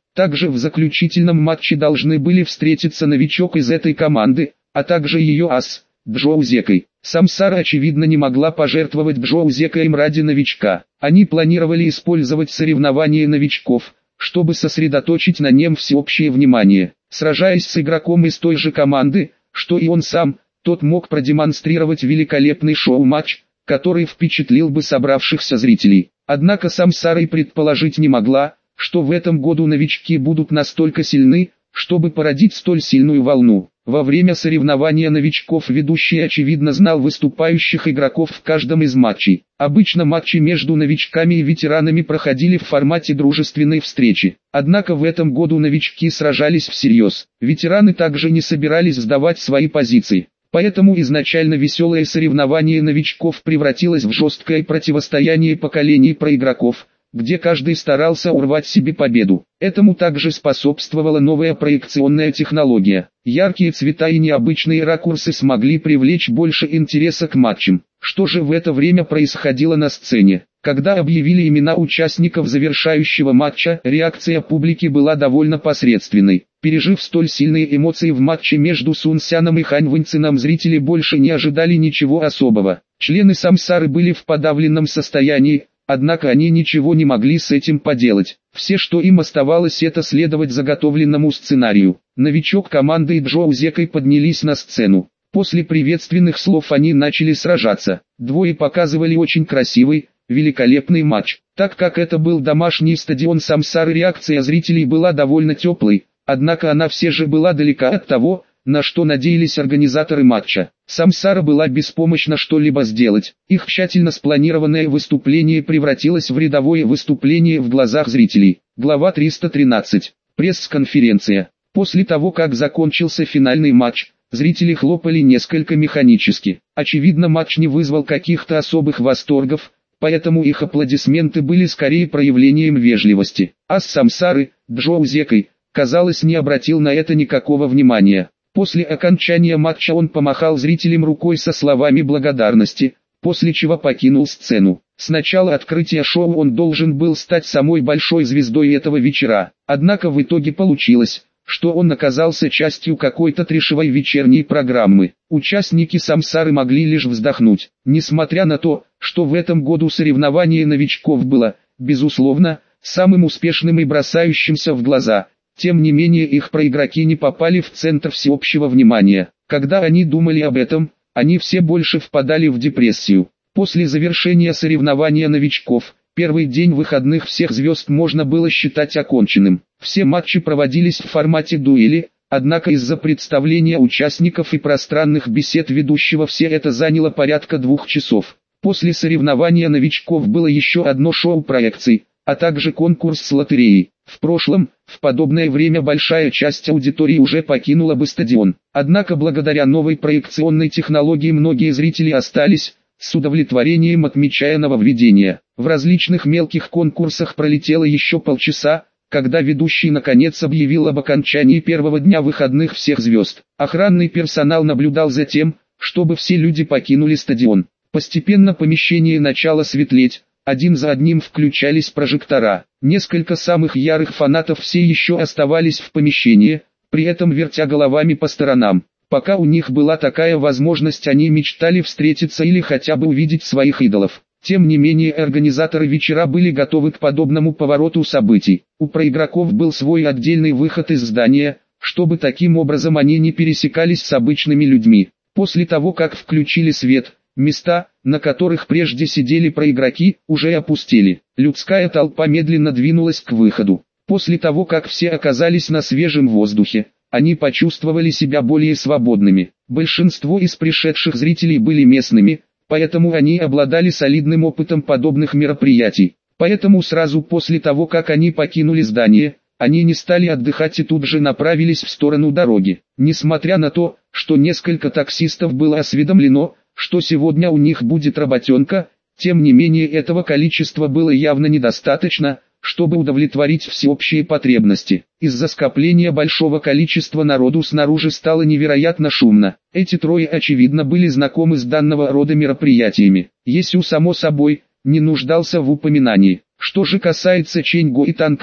Также в заключительном матче должны были встретиться новичок из этой команды, а также ее ас, Джоу Зекой. Самсара очевидно не могла пожертвовать Джоу Зекаем ради новичка. Они планировали использовать соревнования новичков, чтобы сосредоточить на нем всеобщее внимание. Сражаясь с игроком из той же команды, что и он сам, тот мог продемонстрировать великолепный шоу-матч, который впечатлил бы собравшихся зрителей. Однако Самсара и предположить не могла, что в этом году новички будут настолько сильны, чтобы породить столь сильную волну. Во время соревнования новичков ведущий очевидно знал выступающих игроков в каждом из матчей. Обычно матчи между новичками и ветеранами проходили в формате дружественной встречи. Однако в этом году новички сражались всерьез. Ветераны также не собирались сдавать свои позиции. Поэтому изначально веселое соревнование новичков превратилось в жесткое противостояние поколений проигроков, где каждый старался урвать себе победу. Этому также способствовала новая проекционная технология. Яркие цвета и необычные ракурсы смогли привлечь больше интереса к матчам. Что же в это время происходило на сцене? Когда объявили имена участников завершающего матча, реакция публики была довольно посредственной. Пережив столь сильные эмоции в матче между Сун Сяном и Хань Вэньцином, зрители больше не ожидали ничего особого. Члены Самсары были в подавленном состоянии, однако они ничего не могли с этим поделать. Все, что им оставалось, это следовать заготовленному сценарию. Новичок команды и Джоу Зекой поднялись на сцену. После приветственных слов они начали сражаться. Двое показывали очень красивый, великолепный матч. Так как это был домашний стадион Самсары, реакция зрителей была довольно теплой, однако она все же была далека от того, на что надеялись организаторы матча. Самсара была беспомощна что-либо сделать. Их тщательно спланированное выступление превратилось в рядовое выступление в глазах зрителей. Глава триста тринадцать. Пресс-конференция. После того, как закончился финальный матч, зрители хлопали несколько механически. Очевидно, матч не вызвал каких-то особых восторгов, поэтому их аплодисменты были скорее проявлением вежливости. Ас Самсары, Джоу Зекой, казалось, не обратил на это никакого внимания. После окончания матча он помахал зрителям рукой со словами благодарности, после чего покинул сцену. С начала открытия шоу он должен был стать самой большой звездой этого вечера. Однако в итоге получилось, что он оказался частью какой-то трешовой вечерней программы. Участники Самсары могли лишь вздохнуть. Несмотря на то, что в этом году соревнование новичков было, безусловно, самым успешным и бросающимся в глаза, тем не менее их проигроки не попали в центр всеобщего внимания. Когда они думали об этом, они все больше впадали в депрессию. После завершения соревнования новичков, первый день выходных всех звезд можно было считать оконченным. Все матчи проводились в формате дуэли, однако из-за представления участников и пространных бесед ведущего все это заняло порядка двух часов. После соревнования новичков было еще одно шоу проекций, а также конкурс с лотереей. В прошлом, в подобное время большая часть аудитории уже покинула бы стадион. Однако благодаря новой проекционной технологии многие зрители остались, с удовлетворением отмечая нововведения. В различных мелких конкурсах пролетело еще полчаса, когда ведущий наконец объявил об окончании первого дня выходных всех звезд. Охранный персонал наблюдал за тем, чтобы все люди покинули стадион. Постепенно помещение начало светлеть. Один за одним включались прожектора. Несколько самых ярых фанатов все еще оставались в помещении, при этом вертя головами по сторонам. Пока у них была такая возможность, они мечтали встретиться или хотя бы увидеть своих идолов. Тем не менее, организаторы вечера были готовы к подобному повороту событий. У проигроков был свой отдельный выход из здания, чтобы таким образом они не пересекались с обычными людьми. После того, как включили свет, места, на которых прежде сидели проигроки, уже опустели. Людская толпа медленно двинулась к выходу. После того, как все оказались на свежем воздухе, они почувствовали себя более свободными. Большинство из пришедших зрителей были местными, поэтому они обладали солидным опытом подобных мероприятий. Поэтому сразу после того, как они покинули здание, они не стали отдыхать и тут же направились в сторону дороги. Несмотря на то, что несколько таксистов было осведомлено, что сегодня у них будет работенка, тем не менее этого количества было явно недостаточно, чтобы удовлетворить всеобщие потребности. Из-за скопления большого количества народу снаружи стало невероятно шумно. Эти трое очевидно были знакомы с данного рода мероприятиями. Есю, само собой, не нуждался в упоминании. Что же касается Чэньго и Танкро,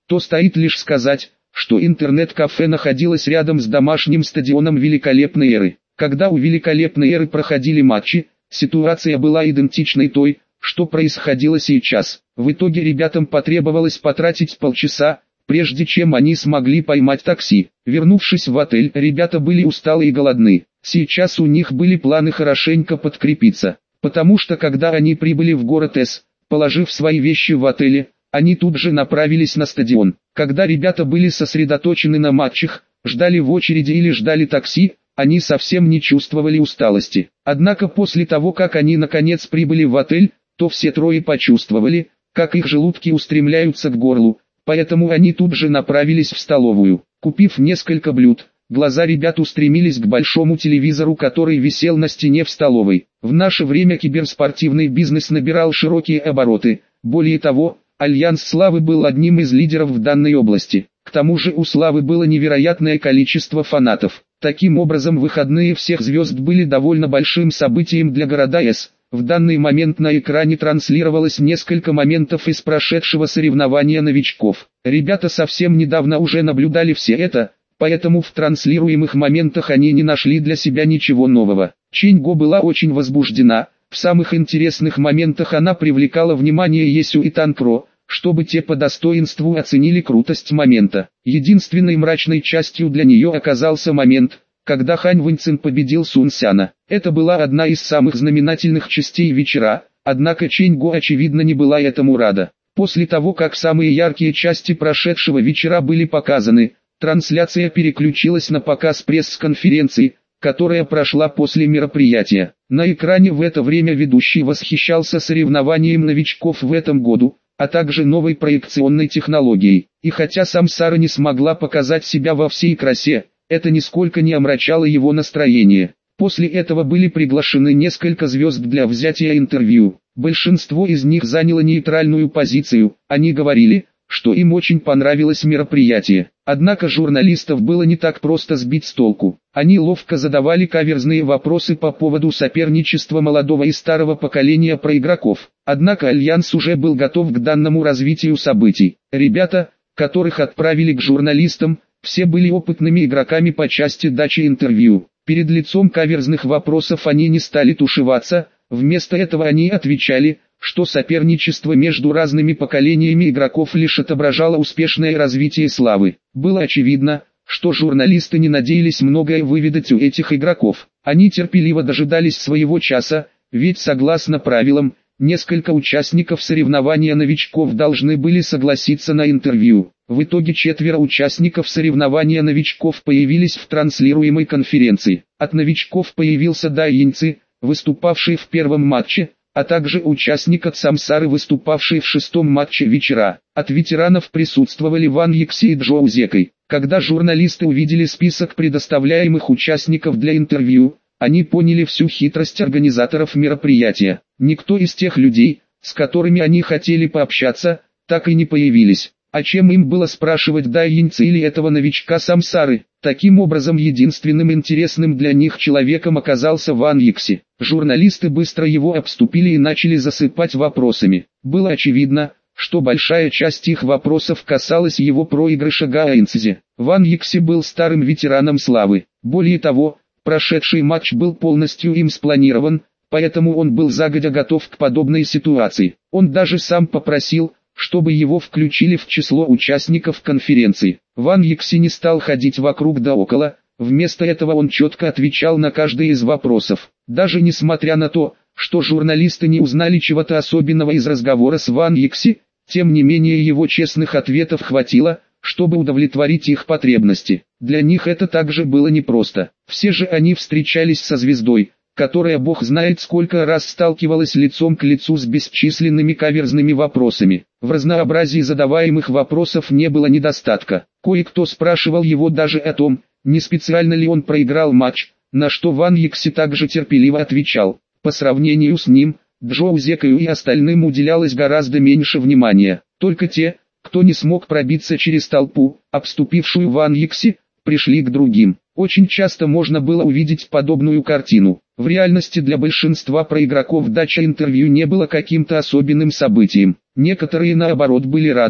то стоит лишь сказать, что интернет-кафе находилось рядом с домашним стадионом Великолепной Эры. Когда у Великолепной Эры проходили матчи, ситуация была идентичной той, что происходило сейчас. В итоге ребятам потребовалось потратить полчаса, прежде чем они смогли поймать такси. Вернувшись в отель, ребята были усталы и голодны. Сейчас у них были планы хорошенько подкрепиться, потому что когда они прибыли в город С, положив свои вещи в отеле, они тут же направились на стадион. Когда ребята были сосредоточены на матчах, ждали в очереди или ждали такси, они совсем не чувствовали усталости. Однако после того, как они наконец прибыли в отель, то все трое почувствовали, как их желудки устремляются к горлу, поэтому они тут же направились в столовую. Купив несколько блюд, глаза ребят устремились к большому телевизору, который висел на стене в столовой. В наше время киберспортивный бизнес набирал широкие обороты. Более того, Альянс Славы был одним из лидеров в данной области. К тому же у Славы было невероятное количество фанатов. Таким образом, выходные всех звезд были довольно большим событием для города С. В данный момент на экране транслировалось несколько моментов из прошедшего соревнования новичков. Ребята совсем недавно уже наблюдали все это, поэтому в транслируемых моментах они не нашли для себя ничего нового. Чэнь-Го была очень возбуждена. В самых интересных моментах она привлекала внимание Есю и Танкро, чтобы те по достоинству оценили крутость момента. Единственной мрачной частью для нее оказался момент, когда Хань Вэньцин победил Сун Сяна. Это была одна из самых знаменательных частей вечера, однако Чэнь-Го очевидно не была этому рада. После того, как самые яркие части прошедшего вечера были показаны, трансляция переключилась на показ пресс-конференции, которая прошла после мероприятия. На экране в это время ведущий восхищался соревнованием новичков в этом году, а также новой проекционной технологией. И хотя Самсара не смогла показать себя во всей красе, это нисколько не омрачало его настроение. После этого были приглашены несколько звезд для взятия интервью. Большинство из них заняло нейтральную позицию, они говорили, что им очень понравилось мероприятие. Однако журналистов было не так просто сбить с толку. Они ловко задавали каверзные вопросы по поводу соперничества молодого и старого поколения про игроков. Однако Альянс уже был готов к данному развитию событий. Ребята, которых отправили к журналистам, все были опытными игроками по части дачи интервью. Перед лицом каверзных вопросов они не стали тушеваться, вместо этого они отвечали, что соперничество между разными поколениями игроков лишь отображало успешное развитие Славы. Было очевидно, что журналисты не надеялись многое выведать у этих игроков. Они терпеливо дожидались своего часа, ведь согласно правилам, несколько участников соревнования новичков должны были согласиться на интервью. В итоге четверо участников соревнования новичков появились в транслируемой конференции. От новичков появился Дай Яньци, выступавший в первом матче, а также участник от Самсары, выступавший в шестом матче вечера. От ветеранов присутствовали Ван Йикси и Джоу Зекой. Когда журналисты увидели список предоставляемых участников для интервью, они поняли всю хитрость организаторов мероприятия. Никто из тех людей, с которыми они хотели пообщаться, так и не появились. А чем им было спрашивать Дай Яньци или этого новичка Самсары? Таким образом, единственным интересным для них человеком оказался Ван Йикси. Журналисты быстро его обступили и начали засыпать вопросами. Было очевидно, что большая часть их вопросов касалась его проигрыша Гаэнцзи. Ван Йикси был старым ветераном Славы. Более того, прошедший матч был полностью им спланирован, поэтому он был загодя готов к подобной ситуации. Он даже сам попросил, чтобы его включили в число участников конференции. Ван Йикси не стал ходить вокруг да около, вместо этого он четко отвечал на каждый из вопросов. Даже несмотря на то, что журналисты не узнали чего-то особенного из разговора с Ван Йикси, тем не менее его честных ответов хватило, чтобы удовлетворить их потребности. Для них это также было непросто. Все же они встречались со звездой, которая бог знает сколько раз сталкивалась лицом к лицу с бесчисленными каверзными вопросами. В разнообразии задаваемых вопросов не было недостатка. Кое-кто спрашивал его даже о том, не специально ли он проиграл матч, на что Ван Йикси также терпеливо отвечал. По сравнению с ним, Джоу Зекою и остальным уделялось гораздо меньше внимания. Только те, кто не смог пробиться через толпу, обступившую Ван Йикси, пришли к другим. Очень часто можно было увидеть подобную картину. В реальности для большинства проигроков дача интервью не было каким-то особенным событием. Некоторые наоборот были рады,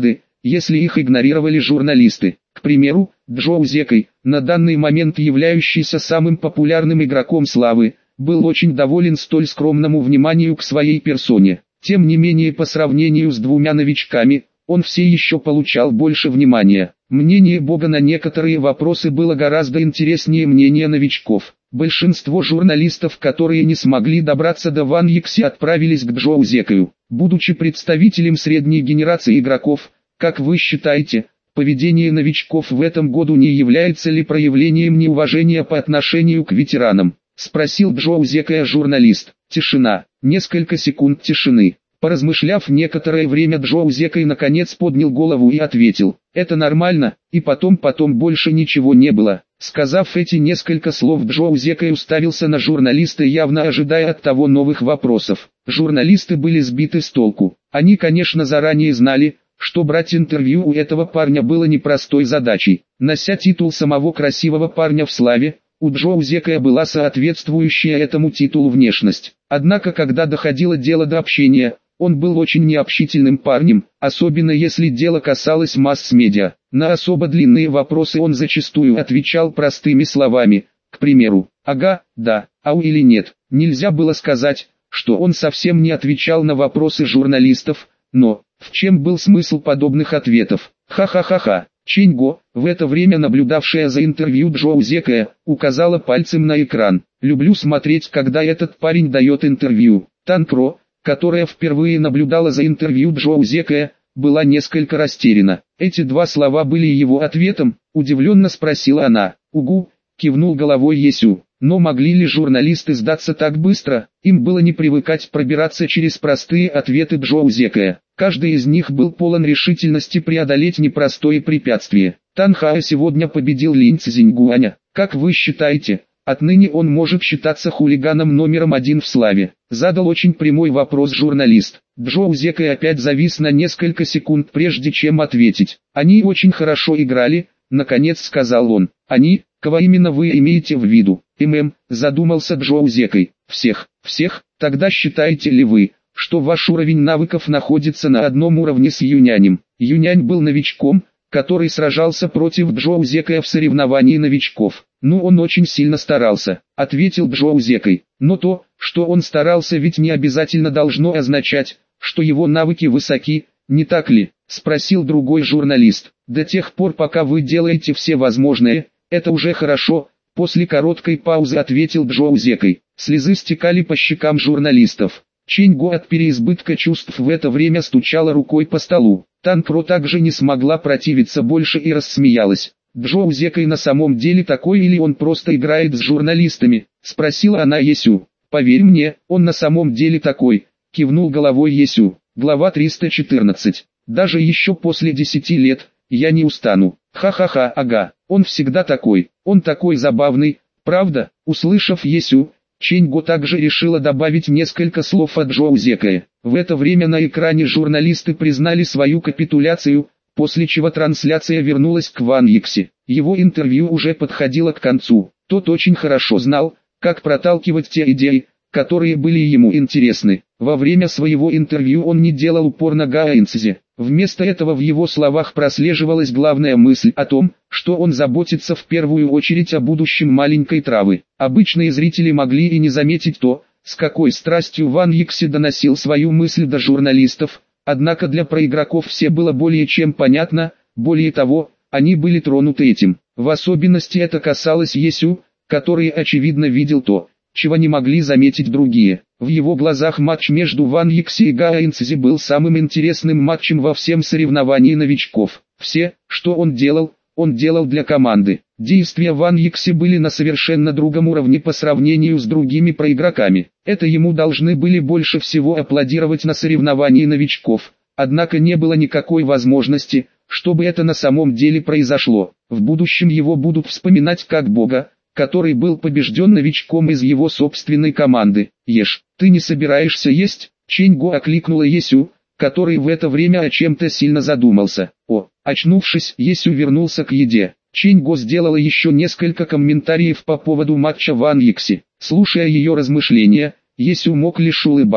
если их игнорировали журналисты. К примеру, Джоу Зекай, на данный момент являющийся самым популярным игроком славы, был очень доволен столь скромному вниманию к своей персоне. Тем не менее, по сравнению с двумя новичками, он все еще получал больше внимания. Мнение Бога на некоторые вопросы было гораздо интереснее мнения новичков. Большинство журналистов, которые не смогли добраться до Ван Йикси, отправились к Джоу Зекаю. Будучи представителем средней генерации игроков, как вы считаете, поведение новичков в этом году не является ли проявлением неуважения по отношению к ветеранам? Спросил Джоу Зекая журналист. Тишина. Несколько секунд тишины. Поразмышляв некоторое время, Джоу Зекай наконец поднял голову и ответил: «Это нормально», и потом потом больше ничего не было. Сказав эти несколько слов, Джоу Зекай уставился на журналиста, явно ожидая от того новых вопросов. Журналисты были сбиты с толку. Они, конечно, заранее знали, что брать интервью у этого парня было непростой задачей. Нося титул самого красивого парня в славе, у Джоу Зекая была соответствующая этому титулу внешность. Однако, когда доходило дело до общения, он был очень необщительным парнем, особенно если дело касалось масс-медиа. На особо длинные вопросы он зачастую отвечал простыми словами, к примеру: «Ага, да, ау» или «нет». Нельзя было сказать, что он совсем не отвечал на вопросы журналистов, но в чем был смысл подобных ответов? Ха-ха-ха-ха. Чэнь Го, в это время наблюдавшая за интервью Джоу Зекая, указала пальцем на экран. «Люблю смотреть, когда этот парень дает интервью». Тан Про, которая впервые наблюдала за интервью Джоу Зекая, была несколько растеряна. Эти два слова были его ответом, удивленно спросила она. «Угу», кивнул головой Есю. Но могли ли журналисты сдаться так быстро? Им было не привыкать пробираться через простые ответы Джоу Зекая. Каждый из них был полон решительности преодолеть непростое препятствие. Тан Хао сегодня победил Линь Цзиньгуаня. Как вы считаете, отныне он может считаться хулиганом номером один в славе? Задал очень прямой вопрос журналист. Джоу Зекай опять завис на несколько секунд, прежде чем ответить. «Они очень хорошо играли», наконец сказал он. «Они? Кого именно вы имеете в виду?» «ММ», задумался Джоу Зекай. «Всех, всех? Тогда считаете ли вы, что ваш уровень навыков находится на одном уровне с Юнянем?» Юнянь был новичком, который сражался против Джоу Зекая в соревновании новичков. «Ну, он очень сильно старался», — ответил Джоу Зекай. «Но то, что он старался, ведь не обязательно должно означать, что его навыки высоки, не так ли?» — спросил другой журналист. «До тех пор, пока вы делаете все возможное, это уже хорошо», — после короткой паузы ответил Джоу Зекай. Слезы стекали по щекам журналистов. Чэнь Го от переизбытка чувств в это время стучала рукой по столу. Тан Про также не смогла противиться больше и рассмеялась. «Джоу Зекай на самом деле такой или он просто играет с журналистами?» — спросила она Есю. «Поверь мне, он на самом деле такой», — кивнул головой Есю. Глава триста четырнадцать. «Даже еще после десяти лет, я не устану. Ха-ха-ха, ага, он всегда такой, он такой забавный, правда?» Услышав Есю, Чэнь Го также решила добавить несколько слов от Джоу Зекая. В это время на экране журналисты признали свою капитуляцию, после чего трансляция вернулась к Ван Йикси. Его интервью уже подходило к концу. Тот очень хорошо знал, как проталкивать те идеи, которые были ему интересны. Во время своего интервью он не делал упор на Гаэнцзе. Вместо этого в его словах прослеживалась главная мысль о том, что он заботится в первую очередь о будущем маленькой травы. Обычные зрители могли и не заметить то, с какой страстью Ван Йикси доносил свою мысль до журналистов, однако для проигроков все было более чем понятно, более того, они были тронуты этим. В особенности это касалось Есю, который очевидно видел то, чего не могли заметить другие. В его глазах матч между Ван Йикси и Гаэнцзи был самым интересным матчем во всем соревновании новичков. Все, что он делал, он делал для команды. Действия Ван Йикси были на совершенно другом уровне по сравнению с другими проигроками. Это ему должны были больше всего аплодировать на соревновании новичков. Однако не было никакой возможности, чтобы это на самом деле произошло. В будущем его будут вспоминать как бога, который был побежден новичком из его собственной команды. «Ешь, ты не собираешься есть?» Чэнь Го окликнула Есю, который в это время о чем-то сильно задумался. О, очнувшись, Есю вернулся к еде. Чэнь Го сделала еще несколько комментариев по поводу матча Ван Йикси. Слушая ее размышления, Есю мог лишь улыбаться.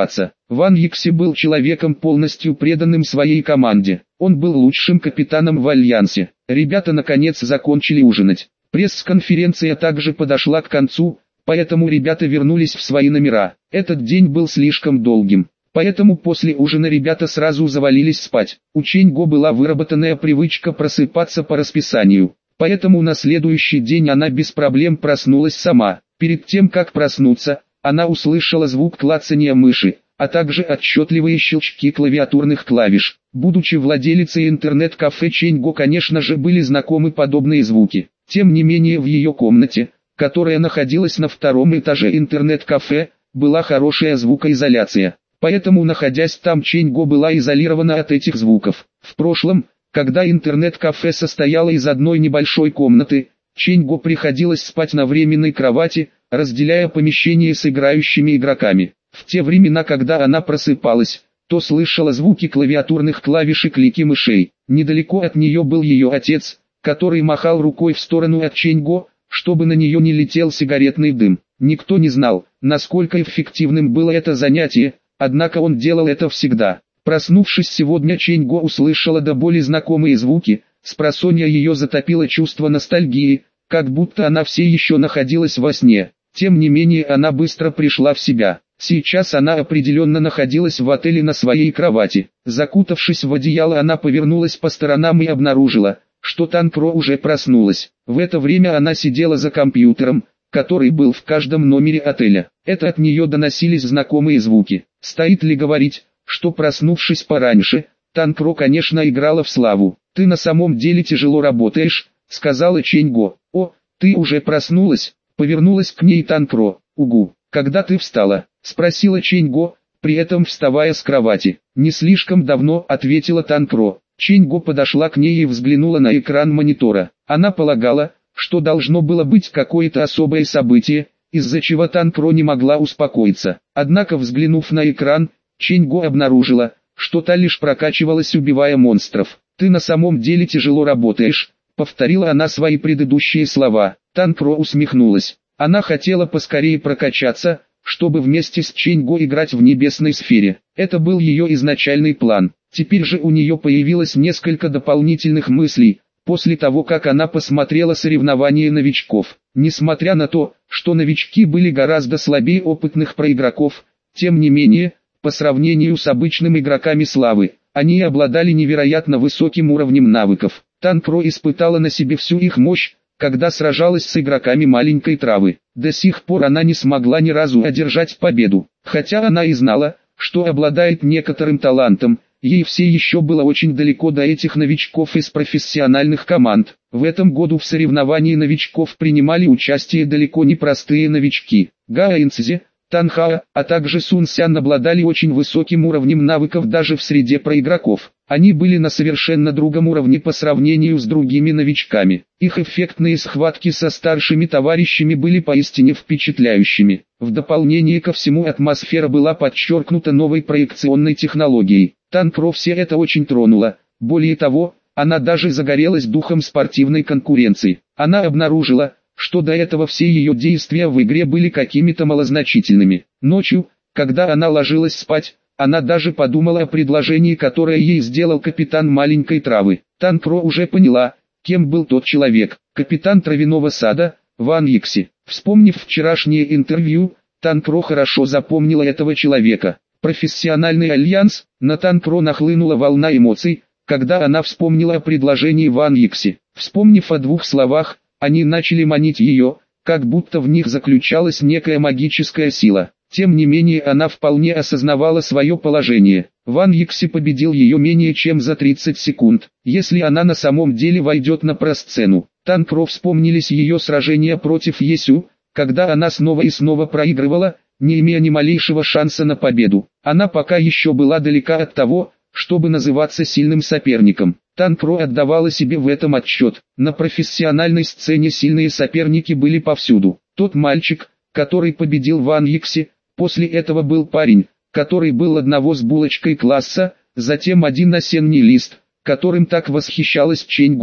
Ван Йикси был человеком полностью преданным своей команде. Он был лучшим капитаном в Альянсе. Ребята наконец закончили ужинать. Пресс-конференция также подошла к концу, поэтому ребята вернулись в свои номера. Этот день был слишком долгим, поэтому после ужина ребята сразу завалились спать. У Чэнь Го была выработанная привычка просыпаться по расписанию, поэтому на следующий день она без проблем проснулась сама. Перед тем как проснуться, она услышала звук клацания мыши, а также отчетливые щелчки клавиатурных клавиш. Будучи владелицей интернет-кафе Чэнь Го, конечно же, были знакомы подобные звуки. Тем не менее, в ее комнате, которая находилась на втором этаже интернет-кафе, была хорошая звукоизоляция. Поэтому, находясь там, Чэнь Го была изолирована от этих звуков. В прошлом, когда интернет-кафе состояло из одной небольшой комнаты, Чэнь Го приходилось спать на временной кровати, разделяя помещение с играющими игроками. В те времена, когда она просыпалась, то слышала звуки клавиатурных клавиш и клики мышей. Недалеко от нее был ее отец, который махал рукой в сторону от Чэнь Го, чтобы на нее не летел сигаретный дым. Никто не знал, насколько эффективным было это занятие, однако он делал это всегда. Проснувшись сегодня, Чэнь Го услышала до боли знакомые звуки, спросонья ее затопило чувство ностальгии, как будто она все еще находилась во сне. Тем не менее, она быстро пришла в себя. Сейчас она определенно находилась в отеле на своей кровати. Закутавшись в одеяло, она повернулась по сторонам и обнаружила, что Танкро уже проснулась. В это время она сидела за компьютером, который был в каждом номере отеля. Это от нее доносились знакомые звуки. Стоит ли говорить, что проснувшись пораньше, Танкро, конечно, играла в славу. «Ты на самом деле тяжело работаешь», — сказала Чэнь Го. «О, ты уже проснулась?» — повернулась к ней Танкро. «Угу, когда ты встала?» — спросила Чэнь Го, при этом вставая с кровати. «Не слишком давно», — ответила Танкро. Чэнь Го подошла к ней и взглянула на экран монитора. Она полагала, что должно было быть какое-то особое событие, из-за чего Танкро не могла успокоиться. Однако, взглянув на экран, Чэнь Го обнаружила, что та лишь прокачивалась, убивая монстров. «Ты на самом деле тяжело работаешь», — повторила она свои предыдущие слова. Танкро усмехнулась. Она хотела поскорее прокачаться, чтобы вместе с Чэнь Го играть в небесной сфере. Это был ее изначальный план. Теперь же у нее появилось несколько дополнительных мыслей, после того как она посмотрела соревнования новичков. Несмотря на то, что новички были гораздо слабее опытных проигроков, тем не менее, по сравнению с обычными игроками славы, они обладали невероятно высоким уровнем навыков. Танкро испытала на себе всю их мощь, когда сражалась с игроками маленькой травы. До сих пор она не смогла ни разу одержать победу. Хотя она и знала, что обладает некоторым талантом, ей все еще было очень далеко до этих новичков из профессиональных команд. В этом году в соревновании новичков принимали участие далеко не простые новички. Гао Инцзи, Танхао, а также Сун Сян обладали очень высоким уровнем навыков даже в среде проигроков. Они были на совершенно другом уровне по сравнению с другими новичками. Их эффектные схватки со старшими товарищами были поистине впечатляющими. В дополнение ко всему, атмосфера была подчеркнута новой проекционной технологией. Танкро все это очень тронуло. Более того, она даже загорелась духом спортивной конкуренции. Она обнаружила, что до этого все ее действия в игре были какими-то малозначительными. Ночью, когда она ложилась спать, она даже подумала о предложении, которое ей сделал капитан маленькой травы. Танкро уже поняла, кем был тот человек. Капитан травяного сада, Ван Йикси. Вспомнив вчерашнее интервью, Танкро хорошо запомнила этого человека. Профессиональный альянс, на Танкро нахлынула волна эмоций, когда она вспомнила о предложении Ван Йикси. Вспомнив о двух словах, они начали манить ее, как будто в них заключалась некая магическая сила. Тем не менее, она вполне осознавала свое положение. Ван Йикси победил ее менее чем за тридцать секунд. Если она на самом деле войдет на просцену, Танкро вспомнились ее сражения против Есю, когда она снова и снова проигрывала, не имея ни малейшего шанса на победу. Она пока еще была далека от того, чтобы называться сильным соперником. Танкро отдавала себе в этом отчет. На профессиональной сцене сильные соперники были повсюду. Тот мальчик, который победил Ван Йикси, после этого был парень, который был одного с булочкой класса, затем один осенний лист, которым так восхищалась Чэнь Го. К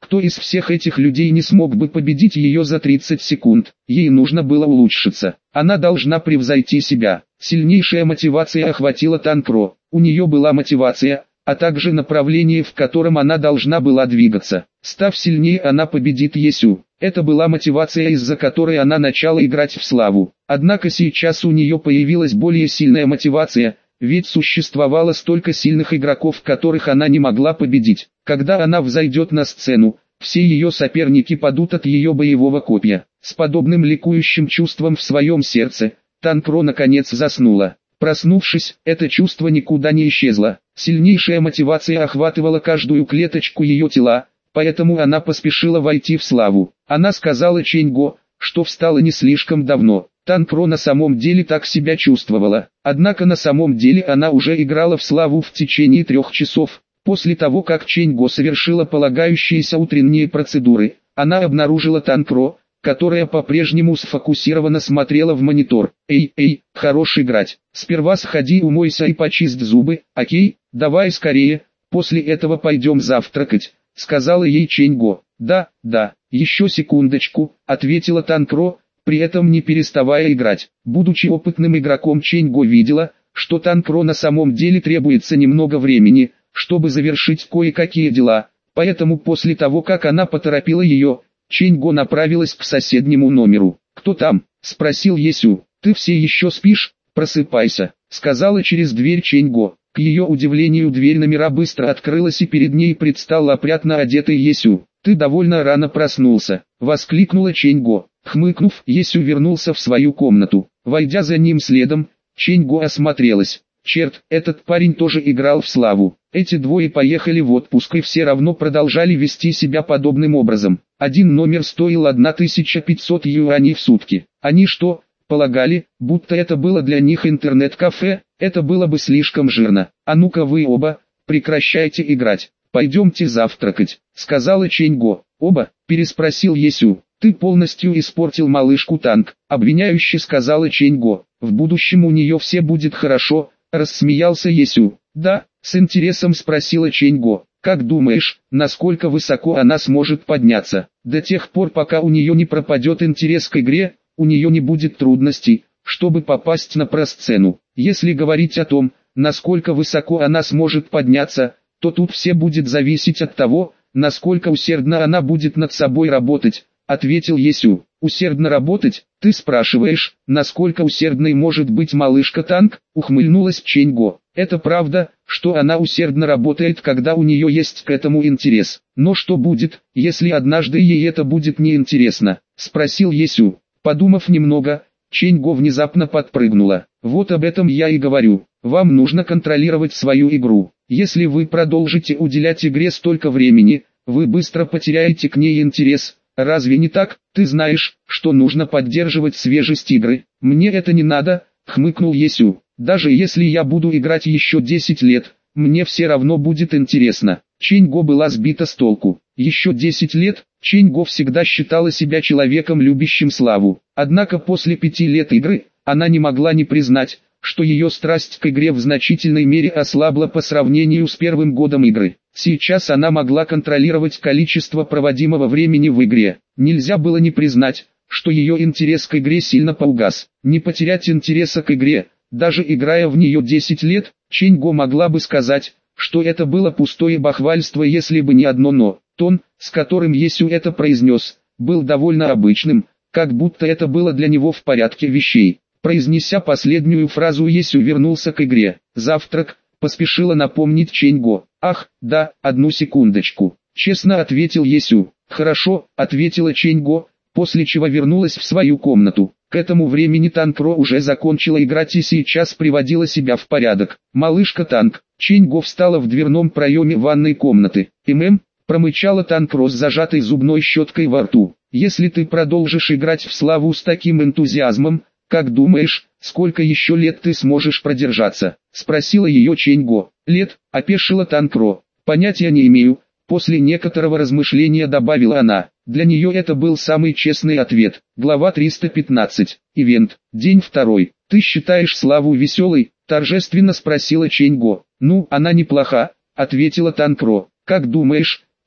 Кто из всех этих людей не смог бы победить ее за тридцать секунд? Ей нужно было улучшиться. Она должна превзойти себя. Сильнейшая мотивация охватила Танкро. У нее была мотивация, а также направление, в котором она должна была двигаться. Став сильнее, она победит Есю. Это была мотивация, из-за которой она начала играть в славу. Однако сейчас у нее появилась более сильная мотивация, ведь существовало столько сильных игроков, которых она не могла победить. Когда она взойдет на сцену, все ее соперники падут от ее боевого копья. С подобным ликующим чувством в своем сердце, Танкро наконец заснула. Проснувшись, это чувство никуда не исчезло. Сильнейшая мотивация охватывала каждую клеточку ее тела, поэтому она поспешила войти в славу. Она сказала Ченьго, что встала не слишком давно. Танкро на самом деле так себя чувствовала. Однако на самом деле она уже играла в славу в течение трех часов. После того, как Ченьго совершила полагающиеся утренние процедуры, она обнаружила Танкро, которая по-прежнему сфокусированно смотрела в монитор. «Эй, эй, хорош играть. Сперва сходи умойся и почисть зубы, окей? Давай скорее, после этого пойдем завтракать», — сказала ей Ченьго. «Да, да, еще секундочку», — ответила Танкро, при этом не переставая играть. Будучи опытным игроком, Ченьго видела, что Танкро на самом деле требуется немного времени, чтобы завершить кое-какие дела, поэтому после того, как она поторопила ее, Ченьго направилась к соседнему номеру. «Кто там?» — спросил Есю. «Ты все еще спишь? Просыпайся», — сказала через дверь Ченьго. К ее удивлению, дверь номера быстро открылась, и перед ней предстал опрятно одетый Есю. «Ты довольно рано проснулся», — воскликнула Ченьго. Хмыкнув, Есю вернулся в свою комнату. Войдя за ним следом, Ченьго осмотрелась. Черт, этот парень тоже играл в славу. Эти двое поехали в отпуск и все равно продолжали вести себя подобным образом. Один номер стоил тысяча пятьсот юаней в сутки. Они что, полагали, будто это было для них интернет-кафе? Это было бы слишком жирно. «А ну-ка вы оба, прекращайте играть. Пойдемте завтракать», — сказала Ченьго. «Оба?» — переспросил Есю. «Ты полностью испортил малышку Танк», — обвиняюще сказала Ченьго. «В будущем у нее все будет хорошо», — рассмеялся Есю. «Да?» — с интересом спросила Ченьго. «Как думаешь, насколько высоко она сможет подняться? До тех пор, пока у нее не пропадет интерес к игре, у нее не будет трудностей, чтобы попасть на просцену. Если говорить о том, насколько высоко она сможет подняться, то тут все будет зависеть от того, насколько усердно она будет над собой работать», — ответил Есю. «Усердно работать? Ты спрашиваешь, насколько усердной может быть малышка Танк?» — ухмыльнулась Ченьго. «Это правда, что она усердно работает, когда у нее есть к этому интерес. Но что будет, если однажды ей это будет неинтересно?» — спросил Есю. Подумав немного, Ченьго внезапно подпрыгнула. «Вот об этом я и говорю. Вам нужно контролировать свою игру. Если вы продолжите уделять игре столько времени, вы быстро потеряете к ней интерес. Разве не так? Ты знаешь, что нужно поддерживать свежесть игры». «Мне это не надо», — хмыкнул Есю. «Даже если я буду играть еще десять лет, мне все равно будет интересно». Ченьго была сбита с толку. Еще десять лет? Ченьго всегда считала себя человеком, любящим славу. Однако после пяти лет игры, она не могла не признать, что ее страсть к игре в значительной мере ослабла по сравнению с первым годом игры. Сейчас она могла контролировать количество проводимого времени в игре. Нельзя было не признать, что ее интерес к игре сильно поугас. Не потерять интереса к игре, даже играя в нее десять лет, Ченьго могла бы сказать, что это было пустое бахвальство, если бы не одно «но». Тон, с которым Есю это произнес, был довольно обычным, как будто это было для него в порядке вещей. Произнеся последнюю фразу, Есю вернулся к игре. «Завтрак», — поспешила напомнить Ченьго. «Ах, да, одну секундочку», — честно ответил Есю. «Хорошо», — ответила Ченьго, после чего вернулась в свою комнату. К этому времени Танкро уже закончила играть и сейчас приводила себя в порядок. «Малышка Танк». Ченьго встала в дверном проеме ванной комнаты. «Мм», — промычала Танкро с зажатой зубной щеткой во рту. «Если ты продолжишь играть в славу с таким энтузиазмом, как думаешь, сколько еще лет ты сможешь продержаться?» — спросила ее Ченьго. «Лет?» — опешила Танкро. «Понятия не имею», — после некоторого размышления добавила она. Для нее это был самый честный ответ. Глава триста пятнадцать. Ивент. День второй. «Ты считаешь славу веселой?» — торжественно спросила Ченьго. «Ну, она неплоха», — ответила Танкро. «Как думаешь,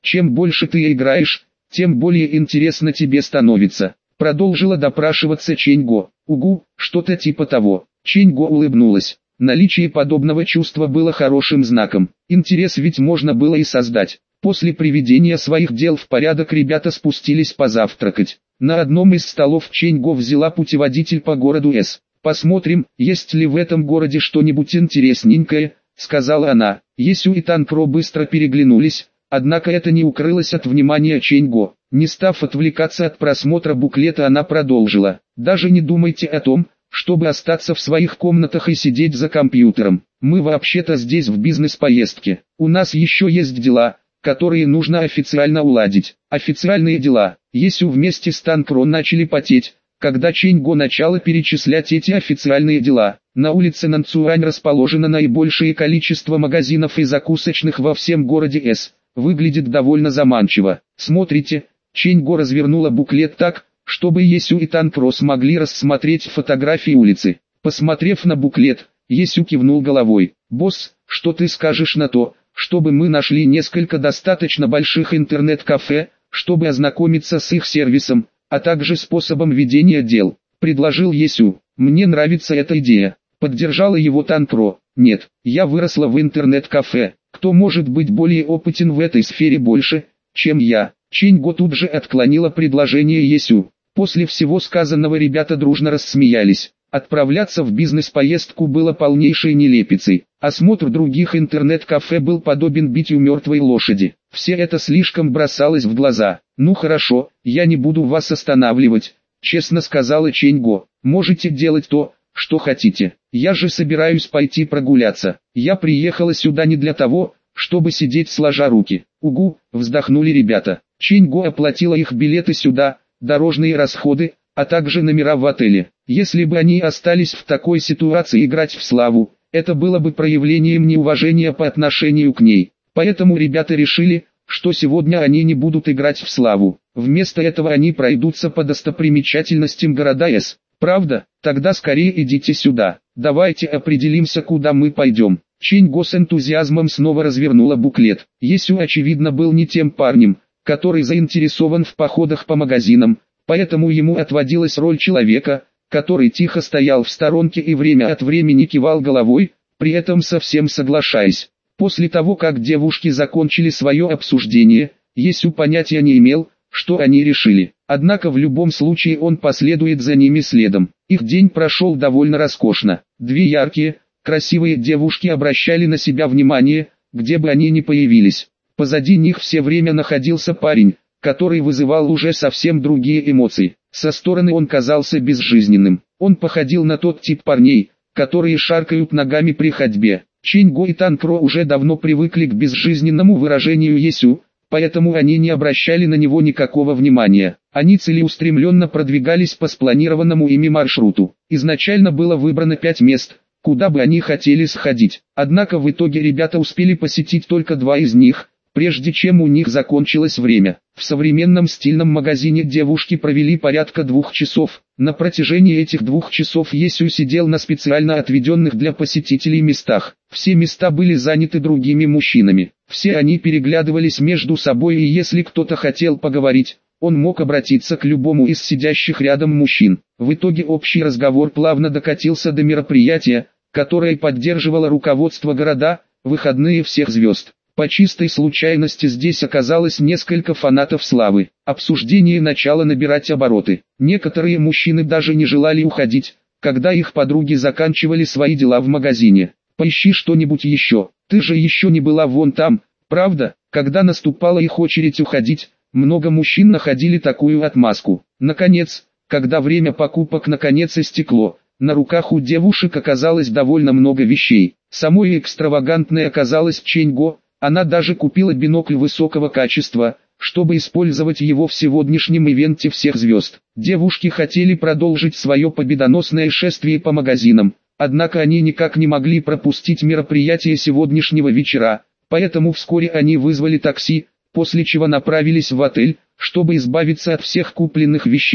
Чем больше ты играешь, тем более интересно тебе становится. Продолжила допрашиваться Чэньго. Угу, что-то типа того. Чэньго улыбнулась. Наличие подобного чувства было хорошим знаком. Интерес ведь можно было и создать. После приведения своих дел в порядок ребята спустились позавтракать. На одном из столов Чэньго взяла путеводитель по городу С. «Посмотрим, есть ли в этом городе что-нибудь интересненькое», — сказала она. Есю и Танпро быстро переглянулись, однако это не укрылось от внимания Чэньго. Не став отвлекаться от просмотра буклета, она продолжила. «Даже не думайте о том, чтобы остаться в своих комнатах и сидеть за компьютером. Мы вообще-то здесь в бизнес-поездке. У нас еще есть дела, которые нужно официально уладить». Официальные дела. Есю вместе с Танпро начали потеть, когда Чэньго начала перечислять эти официальные дела. На улице Нанцюань расположено наибольшее количество магазинов и закусочных во всем городе С. Выглядит довольно заманчиво. Смотрите, Чэньго развернула буклет так, чтобы Есю и Танпро смогли рассмотреть фотографии улицы. Посмотрев на буклет, Есю кивнул головой. «Босс, что ты скажешь на то, чтобы мы нашли несколько достаточно больших интернет-кафе, чтобы ознакомиться с их сервисом, а также способом ведения дел?» — предложил Есю. «Мне нравится эта идея», — поддержала его Танпро. «Нет, я выросла в интернет-кафе, кто может быть более опытен в этой сфере больше, чем я?» Чэньго тут же отклонила предложение Есю. После всего сказанного ребята дружно рассмеялись. Отправляться в бизнес-поездку было полнейшей нелепицей. Осмотр других интернет-кафе был подобен битью мертвой лошади. Все это слишком бросалось в глаза. «Ну хорошо, я не буду вас останавливать», — честно сказала Чэньго. «Можете делать то, что хотите. Я же собираюсь пойти прогуляться. Я приехала сюда не для того, чтобы сидеть сложа руки». «Угу», — вздохнули ребята. Чэньго оплатила их билеты сюда, дорожные расходы, а также номера в отеле. Если бы они остались в такой ситуации играть в славу, это было бы проявлением неуважения по отношению к ней. Поэтому ребята решили, что сегодня они не будут играть в славу. Вместо этого они пройдутся по достопримечательностям города С. «Правда? Тогда скорее идите сюда. Давайте определимся, куда мы пойдем». Чэньго с энтузиазмом снова развернула буклет. Есю очевидно был не тем парнем, который заинтересован в походах по магазинам, поэтому ему отводилась роль человека, который тихо стоял в сторонке и время от времени кивал головой, при этом совсем соглашаясь. После того, как девушки закончили свое обсуждение, Есю понятия не имел, что они решили. Однако в любом случае он последует за ними следом. Их день прошел довольно роскошно. Две яркие, красивые девушки обращали на себя внимание, где бы они ни появились. Позади них все время находился парень, который вызывал уже совсем другие эмоции. Со стороны он казался безжизненным. Он походил на тот тип парней, которые шаркают ногами при ходьбе. Чэньго и Танпро уже давно привыкли к безжизненному выражению Есю, поэтому они не обращали на него никакого внимания. Они целеустремленно продвигались по спланированному ими маршруту. Изначально было выбрано пять мест, куда бы они хотели сходить. Однако в итоге ребята успели посетить только два из них, прежде чем у них закончилось время. В современном стильном магазине девушки провели порядка двух часов. На протяжении этих двух часов Есю сидел на специально отведенных для посетителей местах. Все места были заняты другими мужчинами. Все они переглядывались между собой, и если кто-то хотел поговорить, он мог обратиться к любому из сидящих рядом мужчин. В итоге общий разговор плавно докатился до мероприятия, которое поддерживало руководство города, выходные всех звезд. По чистой случайности здесь оказалось несколько фанатов славы. Обсуждение начало набирать обороты. Некоторые мужчины даже не желали уходить, когда их подруги заканчивали свои дела в магазине. «Поищи что-нибудь еще, ты же еще не была вон там, правда?» Когда наступала их очередь уходить, много мужчин находили такую отмазку. Наконец, когда время покупок наконец истекло, на руках у девушек оказалось довольно много вещей. Самой экстравагантной оказалась Чэньго. Она даже купила бинокль высокого качества, чтобы использовать его в сегодняшнем ивенте всех звезд. Девушки хотели продолжить свое победоносное шествие по магазинам, однако они никак не могли пропустить мероприятие сегодняшнего вечера, поэтому вскоре они вызвали такси, после чего направились в отель, чтобы избавиться от всех купленных вещей.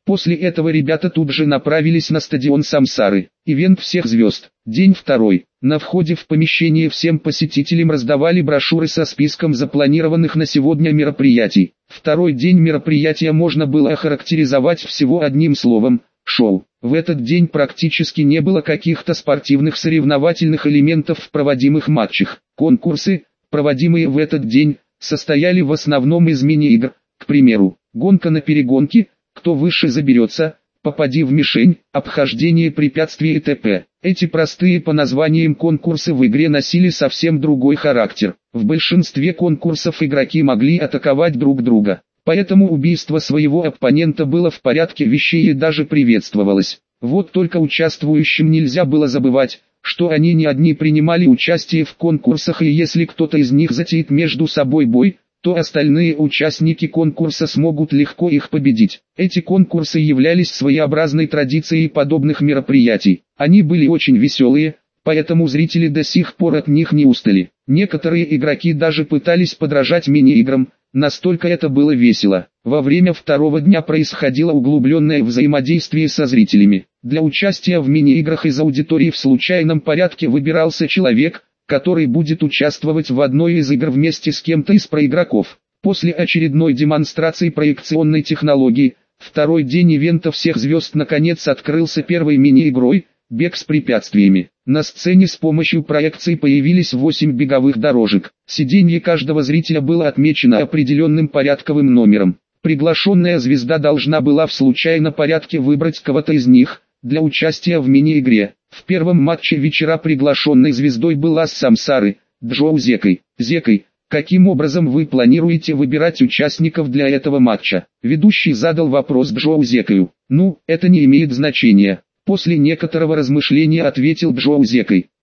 После этого ребята тут же направились на стадион Самсары. Ивент всех звезд. День второй. На входе в помещение всем посетителям раздавали брошюры со списком запланированных на сегодня мероприятий. Второй день мероприятия можно было охарактеризовать всего одним словом – шоу. В этот день практически не было каких-то спортивных соревновательных элементов в проводимых матчах. Конкурсы, проводимые в этот день, состояли в основном из мини-игр, к примеру, гонка на перегонки, кто выше заберется, попади в мишень, обхождение препятствий и т.п. Эти простые по названиям конкурсы в игре носили совсем другой характер. В большинстве конкурсов игроки могли атаковать друг друга, поэтому убийство своего оппонента было в порядке вещей и даже приветствовалось. Вот только участвующим нельзя было забывать, что они не одни принимали участие в конкурсах, и если кто-то из них затеет между собой бой, то остальные участники конкурса смогут легко их победить. Эти конкурсы являлись своеобразной традицией подобных мероприятий. Они были очень веселые, поэтому зрители до сих пор от них не устали. Некоторые игроки даже пытались подражать мини-играм, настолько это было весело. Во время второго дня происходило углубленное взаимодействие со зрителями. Для участия в мини-играх из аудитории в случайном порядке выбирался человек, который будет участвовать в одной из игр вместе с кем-то из проигроков. После очередной демонстрации проекционной технологии, второй день ивента всех звезд наконец открылся первой мини-игрой – бег с препятствиями. На сцене с помощью проекции появились восемь беговых дорожек. Сиденье каждого зрителя было отмечено определенным порядковым номером. Приглашенная звезда должна была в случайном порядке выбрать кого-то из них для участия в мини-игре. В первом матче вечера приглашенной звездой была Самсары, Джоу Зекой. Зекой, каким образом вы планируете выбирать участников для этого матча? Ведущий задал вопрос Джоу Зекою. Ну, это не имеет значения. После некоторого размышления ответил Джоу Зекой.